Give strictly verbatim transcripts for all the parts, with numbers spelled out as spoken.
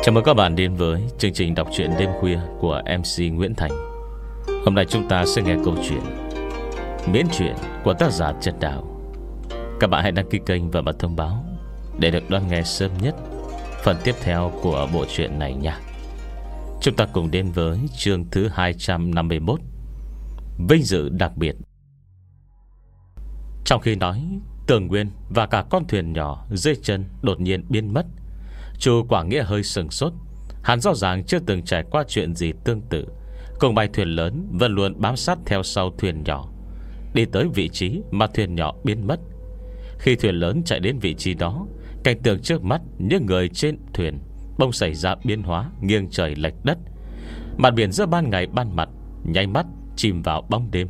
Chào mừng các bạn đến với chương trình đọc truyện đêm khuya của em xê Nguyễn Thành. Hôm nay chúng ta sẽ nghe câu chuyện Miễn truyện của tác giả Trần Đào. Các bạn hãy đăng ký kênh và bật thông báo để được đón nghe sớm nhất phần tiếp theo của bộ truyện này nha. Chúng ta cùng đến với chương thứ hai trăm năm mươi mốt, Vinh dự đặc biệt. Trong khi nói, Tường Nguyên và cả con thuyền nhỏ dưới chân đột nhiên biến mất. Chu Quảng Nghĩa hơi sừng sốt. Hắn rõ ràng chưa từng trải qua chuyện gì tương tự. Cùng bay thuyền lớn vẫn luôn bám sát theo sau thuyền nhỏ, đi tới vị trí mà thuyền nhỏ biến mất. Khi thuyền lớn chạy đến vị trí đó, cảnh tượng trước mắt những người trên thuyền bỗng xảy ra biến hóa nghiêng trời lệch đất. Mặt biển giữa ban ngày ban mặt nháy mắt chìm vào bóng đêm.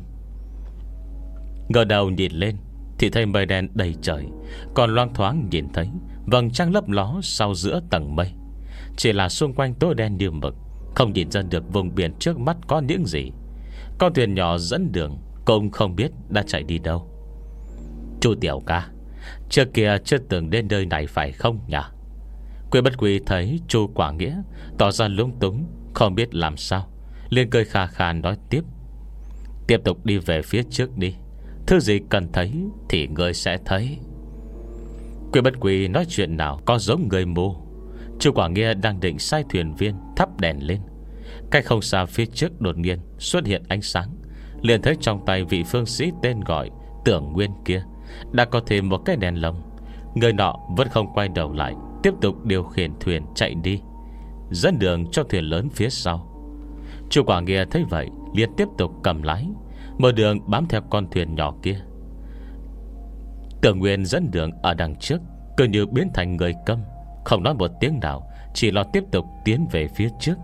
Ngờ đầu nhìn lên thì thấy mây đen đầy trời, còn loang thoáng nhìn thấy vầng trăng lấp ló sau giữa tầng mây. Chỉ là xung quanh tối đen như mực, không nhìn ra được vùng biển trước mắt có những gì. Con thuyền nhỏ dẫn đường cũng không biết đã chạy đi đâu. Chu tiểu ca, trước kia chưa từng đến nơi này phải không nhỉ? Quy Bất Quy thấy Chu Quảng Nghĩa tỏ ra lúng túng, không biết làm sao, liền cười khà khà nói tiếp: Tiếp tục đi về phía trước đi, thứ gì cần thấy thì ngươi sẽ thấy. Quy Bất Quy nói chuyện nào có giống người mù. Chu Quảng Nghĩa đang định sai thuyền viên thắp đèn lên. Cách không xa phía trước đột nhiên xuất hiện ánh sáng, liền thấy trong tay vị phương sĩ tên gọi Tưởng Nguyên kia đã có thêm một cái đèn lồng. Người nọ vẫn không quay đầu lại, tiếp tục điều khiển thuyền chạy đi, dẫn đường cho thuyền lớn phía sau. Chu Quảng Nghĩa thấy vậy liền tiếp tục cầm lái, mở đường bám theo con thuyền nhỏ kia. Tưởng Nguyên dẫn đường ở đằng trước cứ như biến thành người câm, không nói một tiếng nào, chỉ lo tiếp tục tiến về phía trước.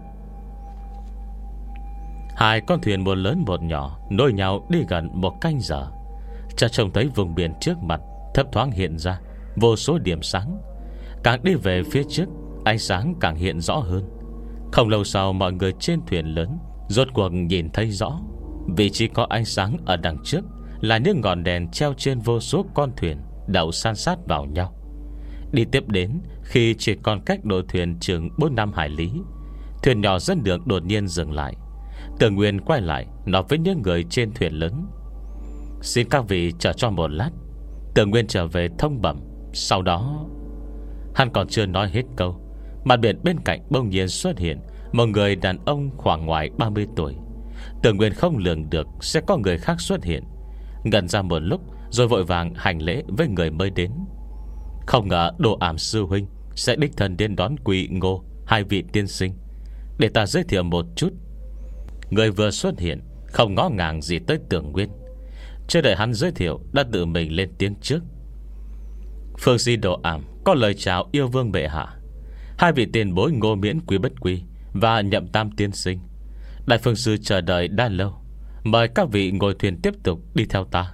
Hai con thuyền một lớn một nhỏ nối nhau đi gần một canh giờ, chợt trông thấy vùng biển trước mặt thấp thoáng hiện ra vô số điểm sáng. Càng đi về phía trước, ánh sáng càng hiện rõ hơn. Không lâu sau, mọi người trên thuyền lớn rốt cuộc nhìn thấy rõ vị trí có ánh sáng ở đằng trước là những ngọn đèn treo trên vô số con thuyền đậu san sát vào nhau. Đi tiếp đến, khi chỉ còn cách đội thuyền chừng bốn năm hải lý, thuyền nhỏ dẫn đường đột nhiên dừng lại. Tưởng Nguyên quay lại nói với những người trên thuyền lớn: Xin các vị chờ cho một lát. Tưởng Nguyên trở về thông bẩm. Sau đó, hắn còn chưa nói hết câu, mặt biển bên cạnh bỗng nhiên xuất hiện một người đàn ông khoảng ngoài ba mươi tuổi. Tưởng Nguyên không lường được sẽ có người khác xuất hiện, ngẩn ra một lúc rồi vội vàng hành lễ với người mới đến. Không ngờ Đồ Ảm sư huynh sẽ đích thân đến đón Quỳ Ngô, hai vị tiên sinh. Để ta giới thiệu một chút. Người vừa xuất hiện không ngó ngàng gì tới Tưởng Nguyên. Chưa đợi hắn giới thiệu đã tự mình lên tiếng trước: Phương sĩ Đồ Ảm có lời chào yêu vương bệ hạ. Hai vị tiền bối Ngô Miễn Quý Bất Quy và Nhậm Tam tiên sinh, đại phương sư chờ đợi đã lâu, mời các vị ngồi thuyền tiếp tục đi theo ta.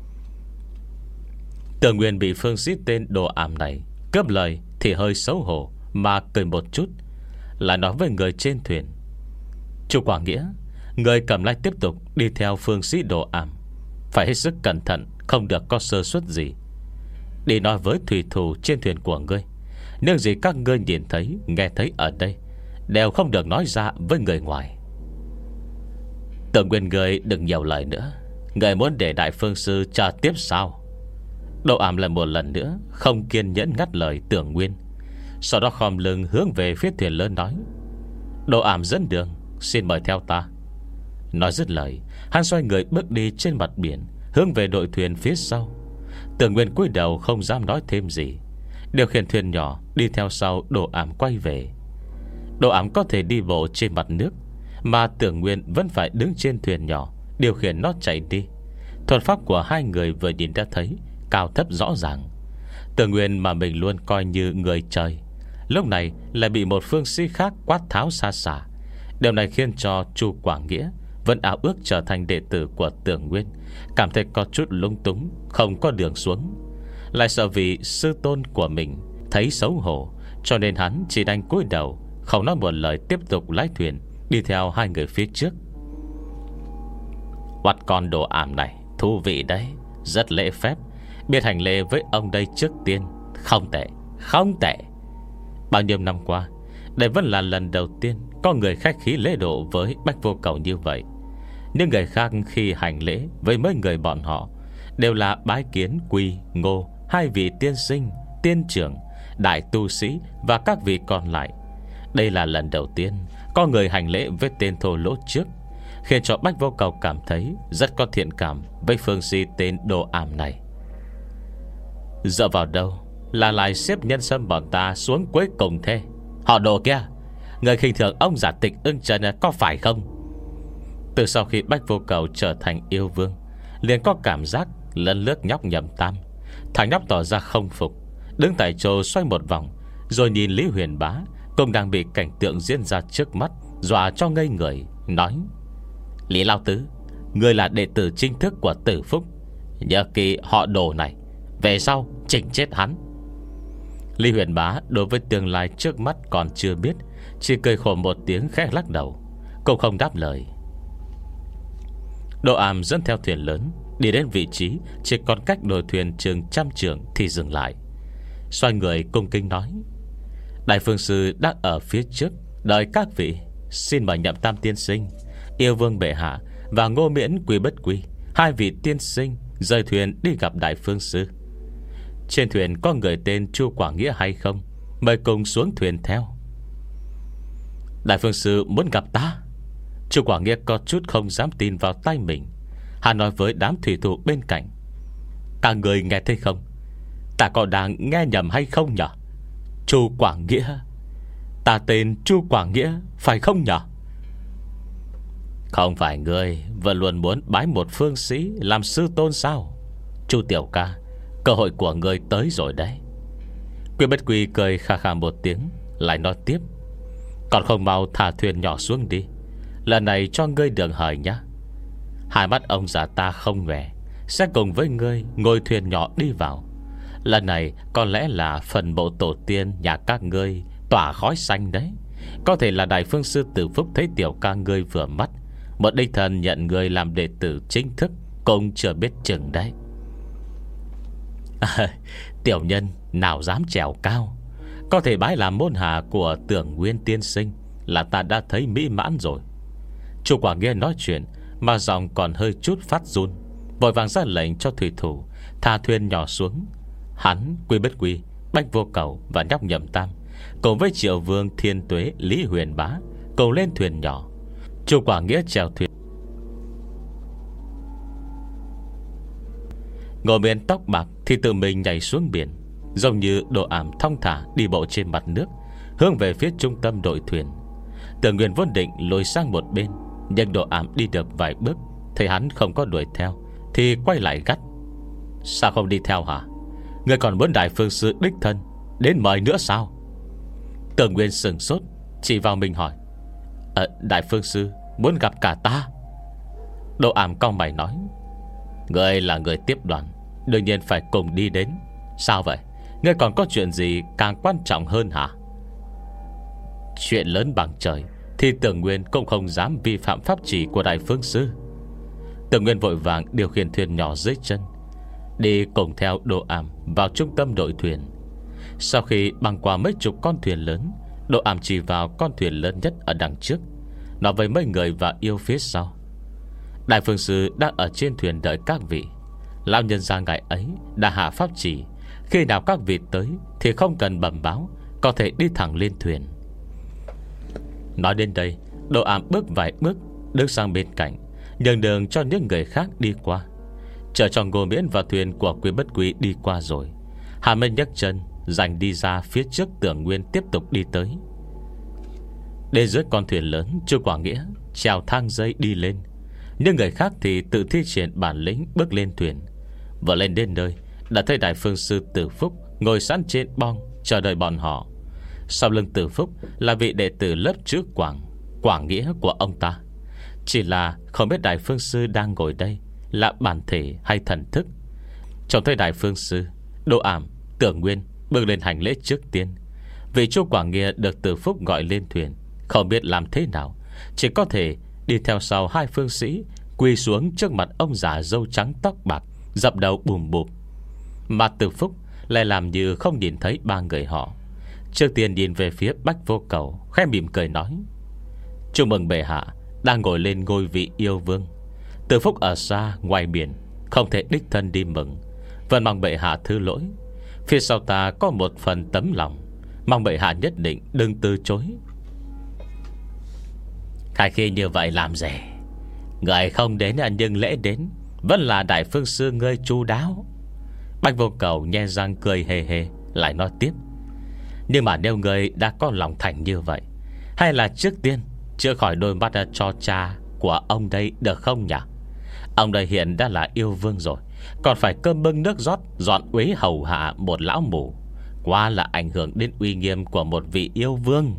Tưởng Nguyên bị phương sĩ tên Đồ Ảm này cướp lời thì hơi xấu hổ, mà cười một chút, lại nói với người trên thuyền: Chu Quảng Nghĩa, người cầm lái tiếp tục đi theo phương sĩ Đồ Ảm, phải hết sức cẩn thận, không được có sơ suất gì. Đi nói với thủy thủ trên thuyền của ngươi, những gì các ngươi nhìn thấy, nghe thấy ở đây đều không được nói ra với người ngoài. Tưởng Nguyên, người đừng nhiều lời nữa. Người muốn để đại phương sư chờ tiếp sao? Đồ Ảm lại một lần nữa không kiên nhẫn ngắt lời Tưởng Nguyên. Sau đó khom lưng hướng về phía thuyền lớn nói: Đồ Ảm dẫn đường, xin mời theo ta. Nói dứt lời, hắn xoay người bước đi trên mặt biển, hướng về đội thuyền phía sau. Tưởng Nguyên cúi đầu không dám nói thêm gì, điều khiển thuyền nhỏ đi theo sau Đồ Ảm quay về. Đồ Ảm có thể đi bộ trên mặt nước, mà Tưởng Nguyên vẫn phải đứng trên thuyền nhỏ điều khiển nó chạy đi. Thuật pháp của hai người vừa nhìn đã thấy cao thấp rõ ràng. Tưởng Nguyên mà mình luôn coi như người trời, lúc này lại bị một phương sĩ khác quát tháo xa xả. Điều này khiến cho Chu Quảng Nghĩa vẫn ảo ước trở thành đệ tử của Tưởng Nguyên cảm thấy có chút lung túng, không có đường xuống. Lại sợ vì sư tôn của mình thấy xấu hổ, cho nên hắn chỉ đành cúi đầu, không nói một lời, tiếp tục lái thuyền đi theo hai người phía trước. Oắt con Đồ Ảm này thú vị đấy, rất lễ phép, biết hành lễ với ông đây trước tiên. Không tệ, không tệ. Bao nhiêu năm qua Đây vẫn là lần đầu tiên có người khách khí lễ độ với Bách Vô Cầu như vậy. Những người khác khi hành lễ với mấy người bọn họ đều là bái kiến Quy, Ngô, hai vị tiên sinh, tiên trưởng, đại tu sĩ và các vị còn lại. Đây là lần đầu tiên có người hành lễ với tên thô lỗ trước, khiến cho Bách Vô Cầu cảm thấy rất có thiện cảm với phương sĩ tên Đồ Ảm này. Dựa vào đâu là lại xếp nhân sâm bọn ta xuống cuối cùng thế? Họ Đồ kia, người khinh thường ông giả Tịch Ưng Trần có phải không? Từ sau khi Bách Vô Cầu trở thành yêu vương, liền có cảm giác lấn lướt nhóc Nhậm Tam. Thằng nhóc tỏ ra không phục, đứng tại chỗ xoay một vòng, rồi nhìn Lý Huyền Bá cũng đang bị cảnh tượng diễn ra trước mắt dọa cho ngây người, nói: Lý Lao Tứ, ngươi là đệ tử chính thức của Tử Phúc, nhớ kỹ họ Đồ này, về sau chỉnh chết hắn. Lý Huyền Bá đối với tương lai trước mắt còn chưa biết, chỉ cười khổ một tiếng khẽ lắc đầu, cũng không đáp lời. Đồ Ảm dẫn theo thuyền lớn đi đến vị trí chỉ còn cách đồi thuyền chừng trăm trượng thì dừng lại, xoay người cung kính nói: Đại phương sư đang ở phía trước đợi các vị, xin mời Nhậm Tam tiên sinh, yêu vương bệ hạ và Ngô Miễn Quy Bất Quy, hai vị tiên sinh rời thuyền đi gặp đại phương sư. Trên thuyền có người tên Chu Quảng Nghĩa hay không? Mời cùng xuống thuyền theo. Đại phương sư muốn gặp ta? Chu Quảng Nghĩa có chút không dám tin vào tay mình. Hắn nói với đám thủy thủ bên cạnh: Các người nghe thấy không? Ta có đang nghe nhầm hay không nhỉ? Chu Quảng Nghĩa, ta tên Chu Quảng Nghĩa phải không nhỉ? Không phải ngươi vẫn luôn muốn bái một phương sĩ làm sư tôn sao? Chu tiểu ca, cơ hội của ngươi tới rồi đấy. Quy Bất Quy cười khà khà một tiếng, lại nói tiếp: Còn không mau thả thuyền nhỏ xuống đi, lần này cho ngươi đường hời nhá. Hai mắt ông già ta không nhòe, sẽ cùng với ngươi ngồi thuyền nhỏ đi vào. Lần này có lẽ là phần mộ tổ tiên nhà các ngươi tỏa khói xanh đấy. Có thể là đại phương sư Tử Phúc thấy tiểu ca ngươi vừa mắt, một đích thần nhận ngươi làm đệ tử chính thức cũng chưa biết chừng đấy. À, tiểu nhân nào dám trèo cao, có thể bái làm môn hạ của Tưởng Nguyên tiên sinh là ta đã thấy mỹ mãn rồi. Chu Quảng Nghĩa nói chuyện mà giọng còn hơi chút phát run, vội vàng ra lệnh cho thủy thủ thả thuyền nhỏ xuống. Hắn, Quy Bất Quy, Bách Vô Cầu và nhóc Nhậm Tam cùng với Triệu Vương Thiên Tuế, Lý Huyền Bá cùng lên thuyền nhỏ. Chu Quảng Nghĩa chèo thuyền. Ngồi bên tóc bạc thì tự mình nhảy xuống biển, giống như Đồ Ảm thong thả đi bộ trên mặt nước, hướng về phía trung tâm đội thuyền. Tưởng Nguyên vốn định lùi sang một bên, nhưng Đồ Ảm đi được vài bước, thấy hắn không có đuổi theo thì quay lại gắt: Sao không đi theo hả? Ngươi còn muốn đại phương sư đích thân đến mời nữa sao? Tưởng Nguyên sừng sốt, chỉ vào mình hỏi: à, Đại phương sư muốn gặp cả ta? Đồ Ảm cau mày nói: Ngươi là người tiếp đoàn, đương nhiên phải cùng đi đến. Sao vậy? Ngươi còn có chuyện gì càng quan trọng hơn hả? Chuyện lớn bằng trời thì Tưởng Nguyên cũng không dám vi phạm pháp chỉ của đại phương sư. Tưởng Nguyên vội vàng điều khiển thuyền nhỏ dưới chân, đi cùng theo Đồ Ảm vào trung tâm đội thuyền. Sau khi băng qua mấy chục con thuyền lớn, Đồ Ảm chỉ vào con thuyền lớn nhất ở đằng trước, nói với mấy người và yêu phía sau: Đại phương sư đang ở trên thuyền đợi các vị. Lão nhân gia ngài ấy đã hạ pháp chỉ, khi nào các vị tới thì không cần bẩm báo, có thể đi thẳng lên thuyền. Nói đến đây, Đồ Ảm bước vài bước, đứng sang bên cạnh, nhường đường cho những người khác đi qua, chờ cho Ngô Miễn và thuyền của Quy Bất Quy đi qua rồi, Hà Minh nhấc chân giành đi ra phía trước Tưởng Nguyên tiếp tục đi tới. Đến dưới con thuyền lớn, Chu Quảng Nghĩa trèo thang dây đi lên. Những người khác thì tự thi triển bản lĩnh bước lên thuyền. Vừa lên đến nơi, đã thấy đại phương sư Tử Phúc ngồi sẵn trên bong chờ đợi bọn họ. Sau lưng Tử Phúc là vị đệ tử lớp chữ Quảng, Quảng Nghĩa của ông ta. Chỉ là không biết đại phương sư đang ngồi đây là bản thể hay thần thức. Trong thấy đại phương sư, Đồ Ảm, Tưởng Nguyên bước lên hành lễ trước tiên. Vì Chu Quảng Nghĩa được Tử Phúc gọi lên thuyền, không biết làm thế nào, chỉ có thể đi theo sau hai phương sĩ, quỳ xuống trước mặt ông già râu trắng tóc bạc, dập đầu bùm bụp. Mà Tử Phúc lại làm như không nhìn thấy ba người họ, Trước tiên nhìn về phía Bách Vô Cầu, khẽ mỉm cười nói: chúc mừng bệ hạ đang ngồi lên ngôi vị yêu vương. Từ Phúc ở xa ngoài biển, không thể đích thân đi mừng, vẫn mong bệ hạ thứ lỗi. Phía sau ta có một phần tấm lòng, mong bệ hạ nhất định đừng từ chối. Khai khi như vậy làm gì? Người không đến nhưng lễ đến, vẫn là đại phương sư ngươi chu đáo. Bạch Vô Cầu nhe răng cười hề hề, lại nói tiếp: nhưng mà nếu người đã có lòng thành như vậy, hay là trước tiên chữa khỏi đôi mắt cho cha của ông đây được không nhỉ? Ông đây hiện đã là yêu vương rồi, còn phải cơm bưng nước rót, dọn uế hầu hạ một lão mù, quá là ảnh hưởng đến uy nghiêm của một vị yêu vương.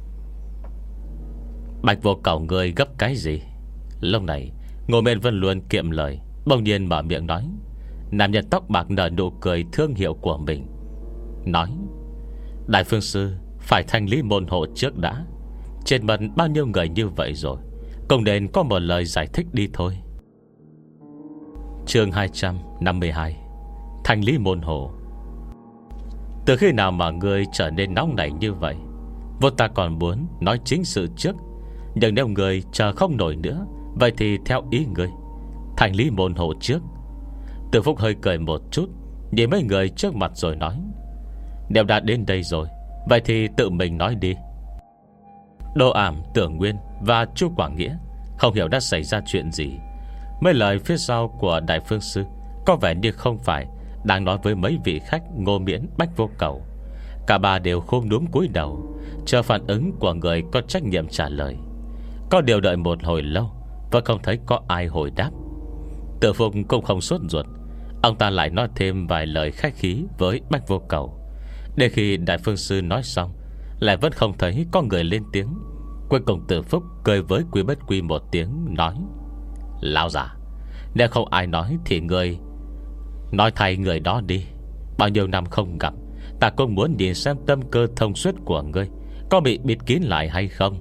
Bạch Vô Cầu người gấp cái gì? Lúc này Ngô Mên Vân luôn kiệm lời, bỗng nhiên mở miệng nói. Nam nhân tóc bạc nở nụ cười thương hiệu của mình, nói: đại phương sư phải thanh lý môn hộ trước đã. Trên mần bao nhiêu người như vậy rồi, cũng nên có một lời giải thích đi thôi. Chương hai trăm năm mươi hai: thanh lý môn hộ. Từ khi nào mà ngươi trở nên nóng nảy như vậy? Vô ta còn muốn nói chính sự trước, nhưng nếu người chờ không nổi nữa, vậy thì theo ý ngươi, thành lý môn hộ trước. Từ Phúc hơi cười một chút, nhìn mấy người trước mặt rồi nói: nếu đã đến đây rồi, vậy thì tự mình nói đi. Đô Ảm, Tưởng Nguyên và Chu Quảng Nghĩa không hiểu đã xảy ra chuyện gì. Mấy lời phía sau của đại phương sư có vẻ như không phải đang nói với mấy vị khách Ngô Miễn, Bách Vô Cầu. Cả ba đều khom núm cúi đầu, chờ phản ứng của người có trách nhiệm trả lời. Có điều đợi một hồi lâu vẫn không thấy có ai hồi đáp. Tử Phúc cũng không sốt ruột, ông ta lại nói thêm vài lời khách khí với Bách Vô Cầu. Để khi đại phương sư nói xong, lại vẫn không thấy có người lên tiếng. Cuối cùng Tử Phúc cười với Quý Bất Quy một tiếng, nói: lão già, nếu không ai nói thì người nói thay người đó đi. Bao nhiêu năm không gặp, ta cũng muốn nhìn xem tâm cơ thông suốt của ngươi có bị bịt kín lại hay không.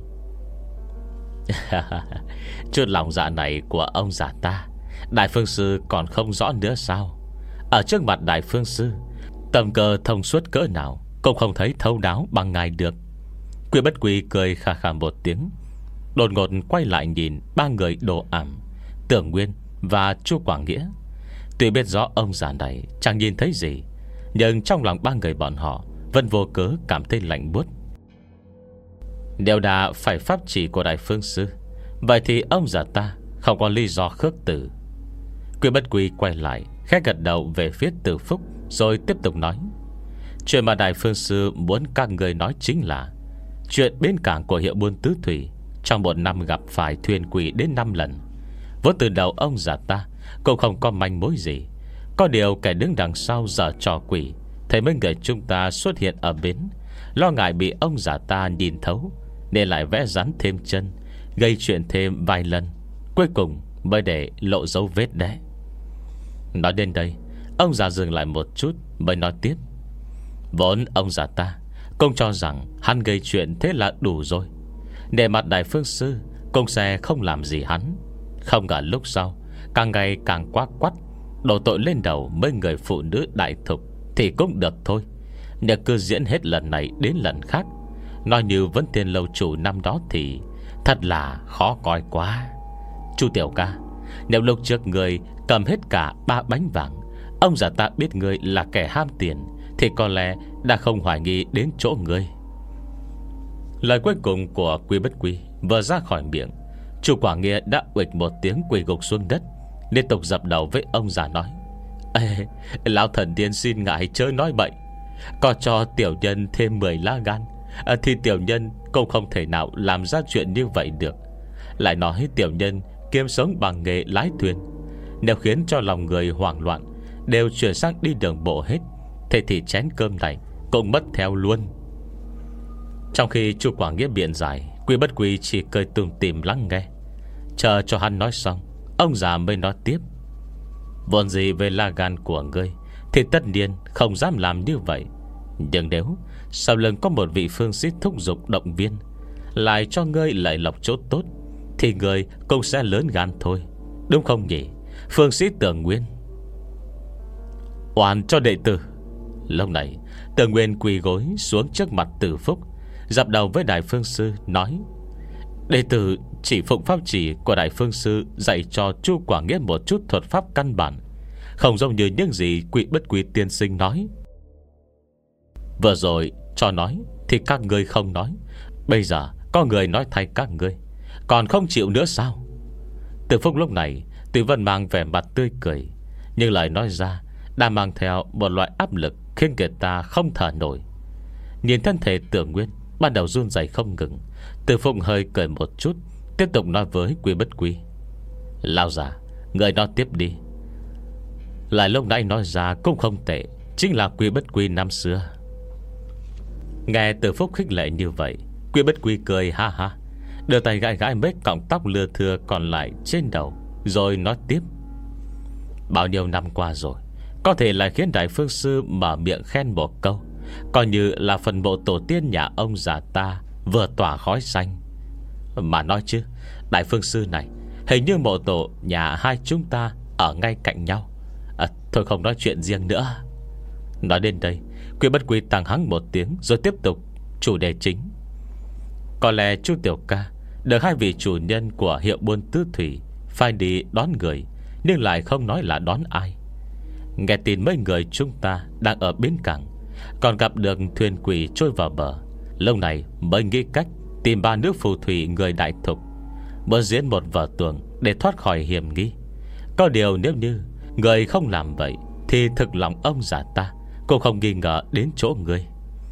Chút lòng dạ này của ông già ta, đại phương sư còn không rõ nữa sao? Ở trước mặt đại phương sư, tâm cơ thông suốt cỡ nào cũng không thấy thấu đáo bằng ngài được. Quý Bất Quy cười khà khà một tiếng, đột ngột quay lại nhìn ba người Đồ Ảm, Tưởng Nguyên và Chu Quảng Nghĩa. Tuy biết rõ ông già này chẳng nhìn thấy gì, nhưng trong lòng ba người bọn họ vẫn vô cớ cảm thấy lạnh buốt. Nếu đã phải pháp chỉ của đại phương sư, vậy thì ông già ta không có lý do khước từ. Quý Bất Quy quay lại, khẽ gật đầu về phía Từ Phúc, rồi tiếp tục nói: chuyện mà đại phương sư muốn các người nói chính là chuyện bến cảng của hiệu buôn Tứ Thủy trong một năm gặp phải thuyền quỷ đến năm lần. Vốn từ đầu ông già ta cũng không có manh mối gì. Có điều kẻ đứng đằng sau giở trò quỷ thấy mấy người chúng ta xuất hiện ở bến, lo ngại bị ông già ta nhìn thấu, nên lại vẽ rắn thêm chân, gây chuyện thêm vài lần, cuối cùng mới để lộ dấu vết đấy. Nói đến đây, ông già dừng lại một chút mới nói tiếp: vốn ông già ta cũng cho rằng hắn gây chuyện thế là đủ rồi, để mặt đại phương sư cũng sẽ không làm gì hắn. Không ngờ lúc sau càng ngày càng quá quắt, đổ tội lên đầu mấy người phụ nữ đại thục thì cũng được thôi. Nếu cứ diễn hết lần này đến lần khác, nói như Vấn Thiên lâu chủ năm đó thì thật là khó coi quá. Chu tiểu ca, nếu lúc trước người cầm hết cả ba bánh vàng, ông già ta biết người là kẻ ham tiền, thì có lẽ đã không hoài nghi đến chỗ người. Lời cuối cùng của Quý Bất Quy vừa ra khỏi miệng, Chu Quảng Nghĩa đã uịch một tiếng quỳ gục xuống đất, liên tục dập đầu với ông già nói: Ê, lão thần tiên xin ngài chớ nói bậy. Có cho tiểu nhân thêm mười lá gan à, thì tiểu nhân cũng không thể nào làm ra chuyện như vậy được. Lại nói tiểu nhân kiếm sống bằng nghề lái thuyền, nếu khiến cho lòng người hoảng loạn, đều chuyển sang đi đường bộ hết, thế thì chén cơm này cũng mất theo luôn. Trong khi Chu Quảng Nghĩa biện giải, Quý Bất Quy chỉ cười tùm tìm lắng nghe. Chờ cho hắn nói xong, ông già mới nói tiếp: vốn gì về la gan của ngươi thì tất nhiên không dám làm như vậy. Nhưng nếu sau lưng có một vị phương sĩ thúc giục động viên, lại cho ngươi lợi lộc chỗ tốt, thì ngươi cũng sẽ lớn gan thôi, đúng không nhỉ, phương sĩ Tưởng Nguyên? Oan cho đệ tử. Lúc này Tưởng Nguyên quỳ gối xuống trước mặt Từ Phúc, dập đầu với Đại Phương Sư nói: đệ tử chỉ phụng pháp chỉ của Đại Phương Sư dạy cho Chu Quả Nghĩa một chút thuật pháp căn bản, không giống như những gì Quỷ Bất Quy tiên sinh nói. Vừa rồi cho nói thì các ngươi không nói, bây giờ có người nói thay các ngươi, còn không chịu nữa sao? Từ Phúc lúc này tuy vẫn mang vẻ mặt tươi cười, nhưng lời nói ra đã mang theo một loại áp lực khiến người ta không thở nổi. Nhìn thân thể Tưởng Nguyên ban đầu run rẩy không ngừng, Từ Phúc hơi cười một chút, tiếp tục nói với Quy Bất Quy: lão già, người nói tiếp đi. Lại lúc nãy nói ra cũng không tệ, chính là Quy Bất Quy năm xưa. Nghe Từ Phúc khích lệ như vậy, Quy Bất Quy cười ha ha, đưa tay gãi gãi mấy cọng tóc lưa thưa còn lại trên đầu, rồi nói tiếp: bao nhiêu năm qua rồi, có thể lại khiến Đại Phương Sư mở miệng khen một câu, coi như là phần mộ tổ tiên nhà ông già ta vừa tỏa khói xanh. Mà nói chứ, Đại Phương Sư này hình như mộ tổ nhà hai chúng ta ở ngay cạnh nhau. À, thôi không nói chuyện riêng nữa. Nói đến đây, Quy Bất Quy tăng hắng một tiếng, rồi tiếp tục chủ đề chính. Có lẽ chú Tiểu Ca được hai vị chủ nhân của hiệu buôn Tứ Thủy phải đi đón người, nhưng lại không nói là đón ai. Nghe tin mấy người chúng ta đang ở bến cảng, còn gặp được thuyền quỷ trôi vào bờ, lâu này mới nghĩ cách tìm ba nước phù thủy người đại thục, muốn diễn một vở tuồng để thoát khỏi hiểm nghi. Có điều nếu như người không làm vậy thì thực lòng ông già ta cũng không nghi ngờ đến chỗ ngươi.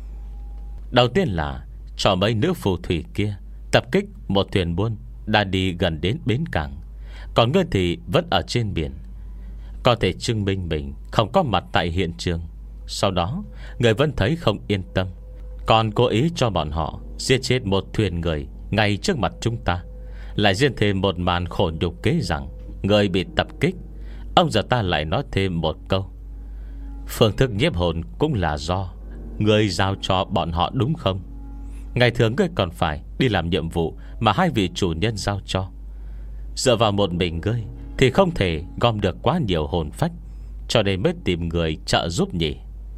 Đầu tiên là cho mấy nữ phù thủy kia tập kích một thuyền buôn đã đi gần đến bến cảng, còn ngươi thì vẫn ở trên biển, có thể chứng minh mình không có mặt tại hiện trường. Sau đó người vẫn thấy không yên tâm, còn cố ý cho bọn họ giết chết một thuyền người ngay trước mặt chúng ta, lại diễn thêm một màn khổ nhục kế rằng người bị tập kích. Ông già ta lại nói thêm một câu: phương thức nhiếp hồn cũng là do người giao cho bọn họ đúng không? Ngày thường ngươi còn phải đi làm nhiệm vụ mà hai vị chủ nhân giao cho. Dựa vào một mình ngươi thì không thể gom được quá nhiều hồn phách, cho nên mới tìm người trợ giúp nhỉ.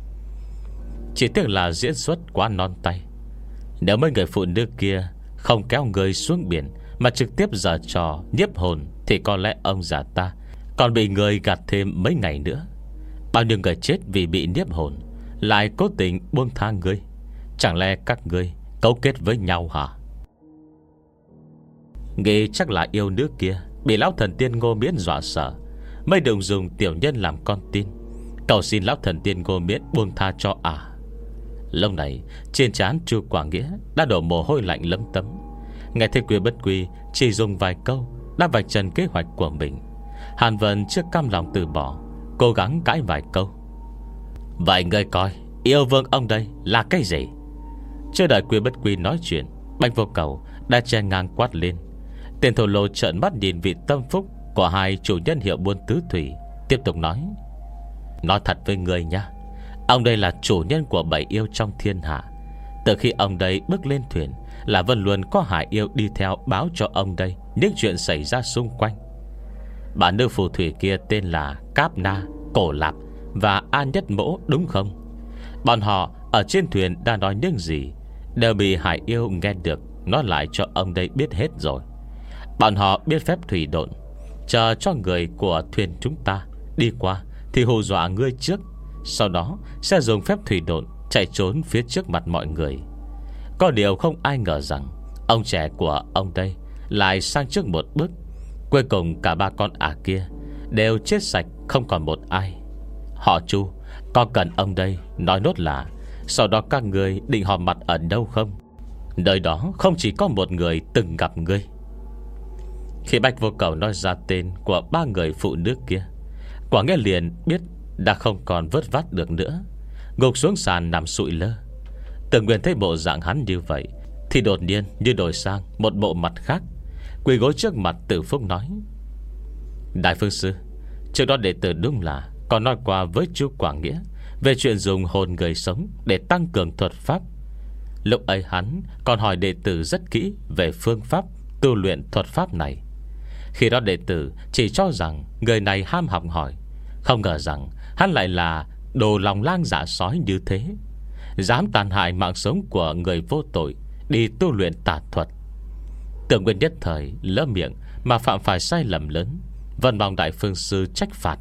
Chỉ tiếc là diễn xuất quá non tay. Nếu mấy người phụ nữ kia không kéo người xuống biển mà trực tiếp giở trò nhiếp hồn, thì có lẽ ông già ta còn bị người gạt thêm mấy ngày nữa. Bao nhiêu người chết vì bị nhiếp hồn lại cố tình buông tha ngươi. Chẳng lẽ các ngươi cấu kết với nhau hả? Nghĩ chắc là yêu nước kia bị lão thần tiên Ngô Miễn dọa sợ, mới đừng dùng tiểu nhân làm con tin, cầu xin lão thần tiên Ngô Miễn buông tha cho à. Lúc này trên trán Chu Quảng Nghĩa đã đổ mồ hôi lạnh lấm tấm. Nghe thấy Quy Bất Quy chỉ dùng vài câu đã vạch trần kế hoạch của mình, Hàn Vân chưa cam lòng từ bỏ, cố gắng cãi vài câu. Vậy ngươi coi yêu vương ông đây là cái gì? Chưa đợi Quy Bất Quy nói chuyện, Bạch Vô Cầu đã chen ngang quát lên. Tên thổ lô trợn mắt nhìn vị tâm phúc của hai chủ nhân hiệu buôn Tứ Thủy, tiếp tục nói: nói thật với người nha, ông đây là chủ nhân của bảy yêu trong thiên hạ. Từ khi ông đây bước lên thuyền là vẫn luôn có hải yêu đi theo báo cho ông đây những chuyện xảy ra xung quanh. Bà nữ phù thủy kia tên là Cáp Na, Cổ Lạp và An Nhất Mỗ đúng không? Bọn họ ở trên thuyền đã nói những gì đều bị hải yêu nghe được, nói lại cho ông đây biết hết rồi. Bọn họ biết phép thủy độn, chờ cho người của thuyền chúng ta đi qua thì hù dọa ngươi trước, sau đó sẽ dùng phép thủy độn chạy trốn phía trước mặt mọi người. Có điều không ai ngờ rằng ông trẻ của ông đây lại sang trước một bước. Cuối cùng cả ba con ả kia đều chết sạch, không còn một ai. Họ Chu, có cần ông đây nói nốt là sau đó các người định họp mặt ở đâu không? Nơi đó không chỉ có một người từng gặp ngươi. Khi Bạch Vô Cầu nói ra tên của ba người phụ nữ kia, Quảng Nghe liền biết đã không còn vớt vát được nữa, gục xuống sàn nằm sụi lơ. Tưởng Nguyên thấy bộ dạng hắn như vậy thì đột nhiên như đổi sang một bộ mặt khác, quỳ gối trước mặt Tử Phúc nói: Đại Phương Sư, trước đó đệ tử đúng là còn nói qua với chú Quảng Nghĩa về chuyện dùng hồn người sống để tăng cường thuật pháp. Lúc ấy hắn còn hỏi đệ tử rất kỹ về phương pháp tu luyện thuật pháp này. Khi đó đệ tử chỉ cho rằng người này ham học hỏi, không ngờ rằng hắn lại là đồ lòng lang dạ sói như thế, dám tàn hại mạng sống của người vô tội đi tu luyện tà thuật. Tưởng Nguyên nhất thời lỡ miệng mà phạm phải sai lầm lớn, vẫn mong đại phương sư trách phạt.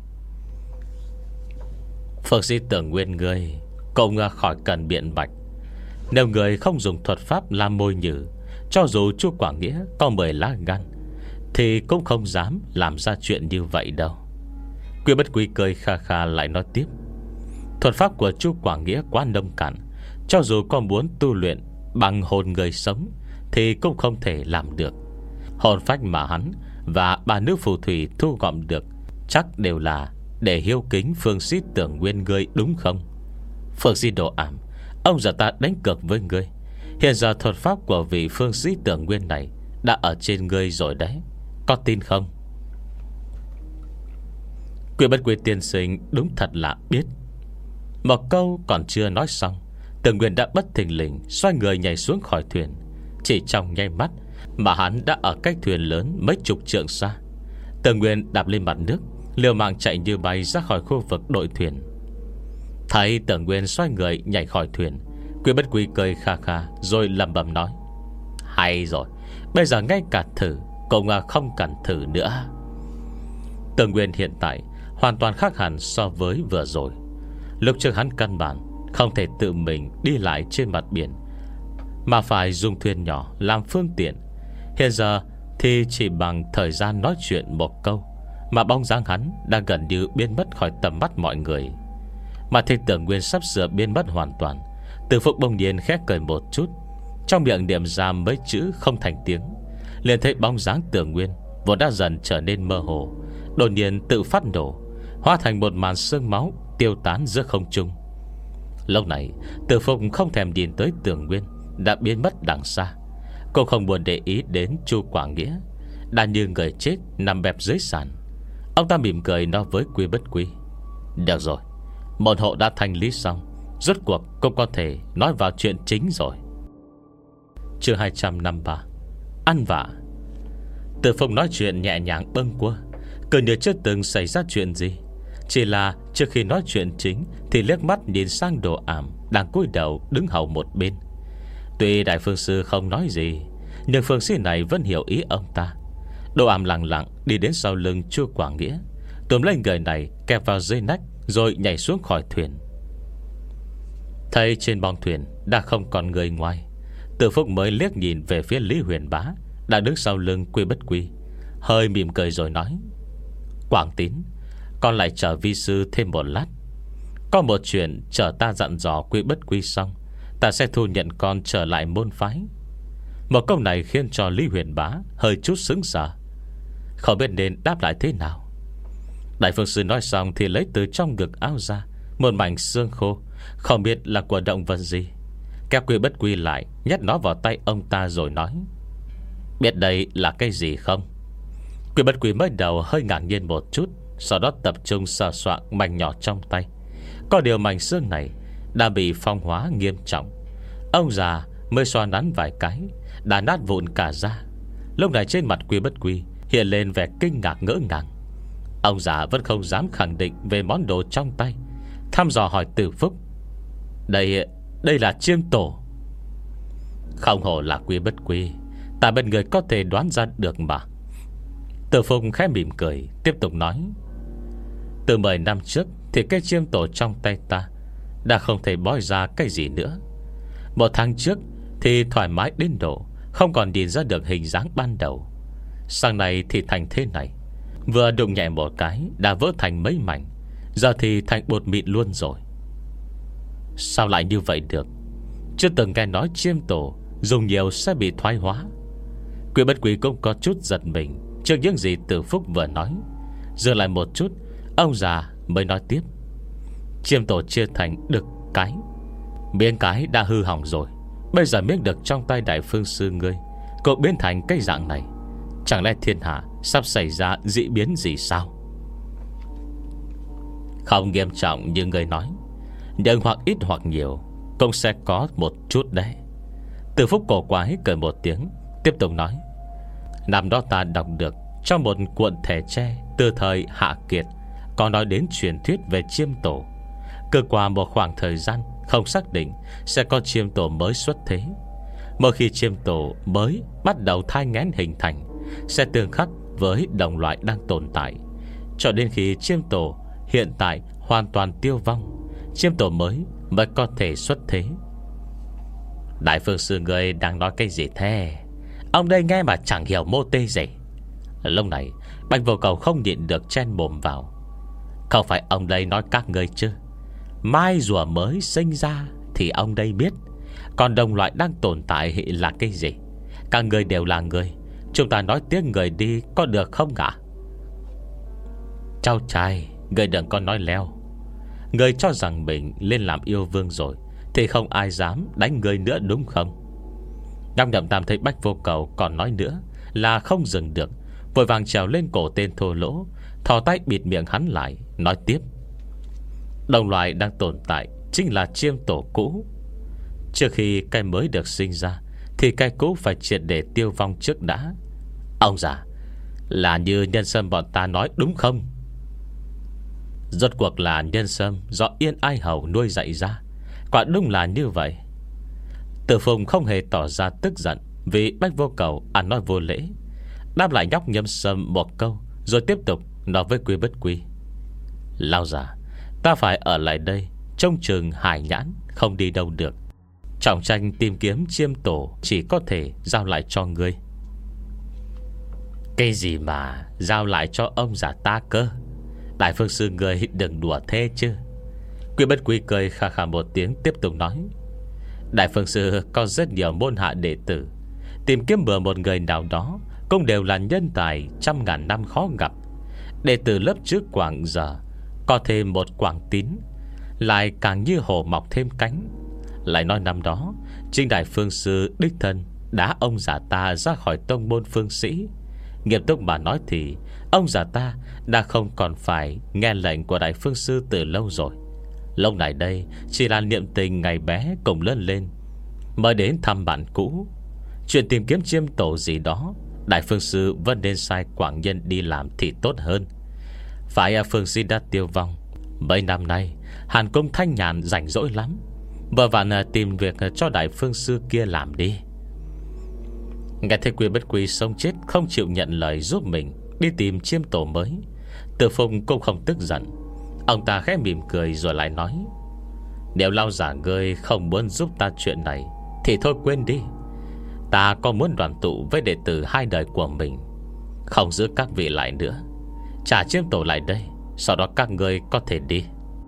Phương sĩ Tưởng Nguyên ngươi cũng khỏi cần biện bạch. Nếu người không dùng thuật pháp làm môi nhử, cho dù chu Quảng Nghĩa có mười lá gan thì cũng không dám làm ra chuyện như vậy đâu. Quy Bất Quy cười kha kha lại nói tiếp: thuật pháp của chu Quảng Nghĩa quá nông cạn, cho dù có muốn tu luyện bằng hồn người sống thì cũng không thể làm được. Hồn phách mà hắn và bà nữ phù thủy thu gom được chắc đều là để hiếu kính phương sĩ Tưởng Nguyên ngươi, đúng không? Phương sĩ Đồ Ảm, ông giờ ta đánh cược với ngươi, hiện giờ thuật pháp của vị phương sĩ Tưởng Nguyên này đã ở trên ngươi rồi đấy, có tin không? Quy Bất Quy tiên sinh đúng thật là biết. Một câu còn chưa nói xong, Tưởng Nguyên đã bất thình lình xoay người nhảy xuống khỏi thuyền. Chỉ trong nháy mắt mà hắn đã ở cách thuyền lớn mấy chục trượng xa. Tưởng Nguyên đạp lên mặt nước, liều mạng chạy như bay ra khỏi khu vực đội thuyền. Thấy Tưởng Nguyên xoay người nhảy khỏi thuyền, Quy Bất Quy cười kha kha rồi lẩm bẩm nói: hay rồi, bây giờ ngay cả thử cũng không cần thử nữa. Tưởng Nguyên hiện tại hoàn toàn khác hẳn so với vừa rồi. Lúc trước hắn căn bản không thể tự mình đi lại trên mặt biển, mà phải dùng thuyền nhỏ làm phương tiện. Hiện giờ thì chỉ bằng thời gian nói chuyện một câu mà bóng dáng hắn đã gần như biến mất khỏi tầm mắt mọi người. Mà thấy Tưởng Nguyên sắp sửa biến mất hoàn toàn, Từ Phúc bỗng nhiên khẽ cười một chút, trong miệng niệm ra mấy chữ không thành tiếng. Liền thấy bóng dáng Tưởng Nguyên vốn đã dần trở nên mơ hồ, đột nhiên tự phát nổ, hóa thành một màn sương máu tiêu tán giữa không trung. Lúc này Từ Phúc không thèm nhìn tới Tưởng Nguyên đã biến mất đằng xa. Cô không buồn để ý đến chu Quảng Nghĩa đã như người chết nằm bẹp dưới sàn. Ông ta mỉm cười nói với Quy Bất Quy: được rồi, môn hộ đã thanh lý xong, rốt cuộc cũng có thể nói vào chuyện chính rồi. Chương hai trăm năm mươi ba Ăn vạ. Từ Phúc nói chuyện nhẹ nhàng bâng quơ, cứ như chưa từng xảy ra chuyện gì. Chỉ là trước khi nói chuyện chính thì liếc mắt nhìn sang Đồ Ảm đang cúi đầu đứng hầu một bên. Tuy đại phương sư không nói gì, nhưng phương sĩ này vẫn hiểu ý ông ta. Đồ Ảm lặng lặng đi đến sau lưng chu Quảng Nghĩa, túm lấy người này kẹp vào dây nách, rồi nhảy xuống khỏi thuyền. Thấy trên bong thuyền đã không còn người ngoài, Từ Phúc mới liếc nhìn về phía Lý Huyền Bá đã đứng sau lưng Quy Bất Quy, hơi mỉm cười rồi nói: Quảng Tín, con lại chờ vi sư thêm một lát. Có một chuyện chờ ta dặn dò Quy Bất Quy xong, ta sẽ thu nhận con trở lại môn phái. Một câu này khiến cho Lý Huyền Bá hơi chút sững sờ, không biết nên đáp lại thế nào. Đại phương sư nói xong thì lấy từ trong ngực áo ra một mảnh xương khô, không biết là của động vật gì, kéo Quy Bất Quy lại, nhét nó vào tay ông ta rồi nói: biết đây là cái gì không? Quy Bất Quy mới đầu hơi ngạc nhiên một chút, sau đó tập trung sờ soạng mảnh nhỏ trong tay. Có điều mảnh xương này đã bị phong hóa nghiêm trọng, ông già mới xoa nắn vài cái đã nát vụn cả ra. Lúc này trên mặt Quy Bất Quy hiện lên vẻ kinh ngạc ngỡ ngàng. Ông già vẫn không dám khẳng định về món đồ trong tay, thăm dò hỏi Từ Phúc: Đây Đây là chiêng tổ? Không hổ là Quy Bất Quy, ta bên người có thể đoán ra được mà. Từ Phúc khẽ mỉm cười, tiếp tục nói: từ mười năm trước thì cái chiêng tổ trong tay ta đã không thể bói ra cái gì nữa. Một tháng trước thì thoải mái đến độ không còn nhìn ra được hình dáng ban đầu. Sang này thì thành thế này, vừa đụng nhẹ một cái đã vỡ thành mấy mảnh, giờ thì thành bột mịn luôn rồi. Sao lại như vậy được? Chưa từng nghe nói chiêm tổ dùng nhiều sẽ bị thoái hóa. Quy Bất Quy cũng có chút giật mình trước những gì Từ Phúc vừa nói. Dừng lại một chút, ông già mới nói tiếp: chiêm tổ chia thành được cái, miếng cái đã hư hỏng rồi, bây giờ miếng được trong tay đại phương sư ngươi cũng biến thành cái dạng này. Chẳng lẽ thiên hạ sắp xảy ra dị biến gì sao? Không nghiêm trọng như người nói, nhưng hoặc ít hoặc nhiều cũng sẽ có một chút đấy. Từ Phúc cổ quái cười một tiếng, tiếp tục nói: năm đó ta đọc được trong một cuộn thẻ tre từ thời Hạ Kiệt có nói đến truyền thuyết về chiêm tổ. Cứ qua một khoảng thời gian không xác định, sẽ có chiêm tổ mới xuất thế. Mỗi khi chiêm tổ mới bắt đầu thai nghén hình thành, sẽ tương khắc với đồng loại đang tồn tại, cho đến khi chiêm tổ hiện tại hoàn toàn tiêu vong, chiêm tổ mới mới có thể xuất thế. Đại phương sư người đang nói cái gì thế? Ông đây nghe mà chẳng hiểu mô tê gì. Lúc này Bạch Vô Cầu không nhịn được chen mồm vào. Không phải ông đây nói các ngươi chứ? Mai rùa mới sinh ra thì ông đây biết, còn đồng loại đang tồn tại là cái gì? Các người đều là người, chúng ta nói tiếng người đi có được không ạ? Cháu trai, người đừng có nói leo. Người cho rằng mình lên làm yêu vương rồi thì không ai dám đánh người nữa đúng không? Nhâm Nhậm Tam thấy Bạch Vô Cầu còn nói nữa là không dừng được, vội vàng trèo lên cổ tên thô lỗ, thò tay bịt miệng hắn lại, nói tiếp. Đồng loại đang tồn tại chính là chiêm tổ cũ. Trước khi cái mới được sinh ra thì cái cũ phải triệt để tiêu vong trước đã. Ông già, là như nhân sâm bọn ta nói đúng không? Rốt cuộc là nhân sâm do Yên Ai Hầu nuôi dạy ra, quả đúng là như vậy. Tử Phùng không hề tỏ ra tức giận vì Bạch Vô Cầu ăn nói vô lễ, đáp lại nhóc Nhâm Sâm một câu, rồi tiếp tục nói với Quy Bất Quy. Lao già, ta phải ở lại đây trông chừng Hải Nhãn không đi đâu được. Trọng tranh tìm kiếm chiêm tổ chỉ có thể giao lại cho ngươi. Cái gì mà giao lại cho ông già ta cơ? Đại phương sư ngươi đừng đùa thế chứ. Quy Bất Quy cười khà khà một tiếng, tiếp tục nói. Đại phương sư có rất nhiều môn hạ đệ tử, tìm kiếm bừa một người nào đó cũng đều là nhân tài trăm ngàn năm khó gặp. Đệ tử lớp trước Quảng giờ có thêm một Quảng Tín, lại càng như hổ mọc thêm cánh. Lại nói năm đó chính Đại phương sư đích thân đá ông già ta ra khỏi tông môn phương sĩ. Nghiêm túc mà nói thì ông già ta đã không còn phải nghe lệnh của Đại phương sư từ lâu rồi. Lâu này đây chỉ là niệm tình ngày bé cùng lớn lên, mới đến thăm bạn cũ. Chuyện tìm kiếm chiêm tổ gì đó, Đại phương sư vẫn nên sai Quảng Nhân đi làm thì tốt hơn. Phải phương sĩ đã tiêu vong, mấy năm nay Hàn Cung thanh nhàn rảnh rỗi lắm, vợ vặn tìm việc cho Đại phương sư kia làm đi. Nghe thấy Quy Bất Quy sống chết không chịu nhận lời giúp mình đi tìm chiêm tổ mới, Tử Phùng cũng không tức giận. Ông ta khẽ mỉm cười rồi lại nói. Nếu Lao giả ngươi không muốn giúp ta chuyện này thì thôi quên đi. Ta có muốn đoàn tụ với đệ tử hai đời của mình, không giữ các vị lại nữa. Trả chiêm tổ lại đây, sau đó các ngươi có thể đi.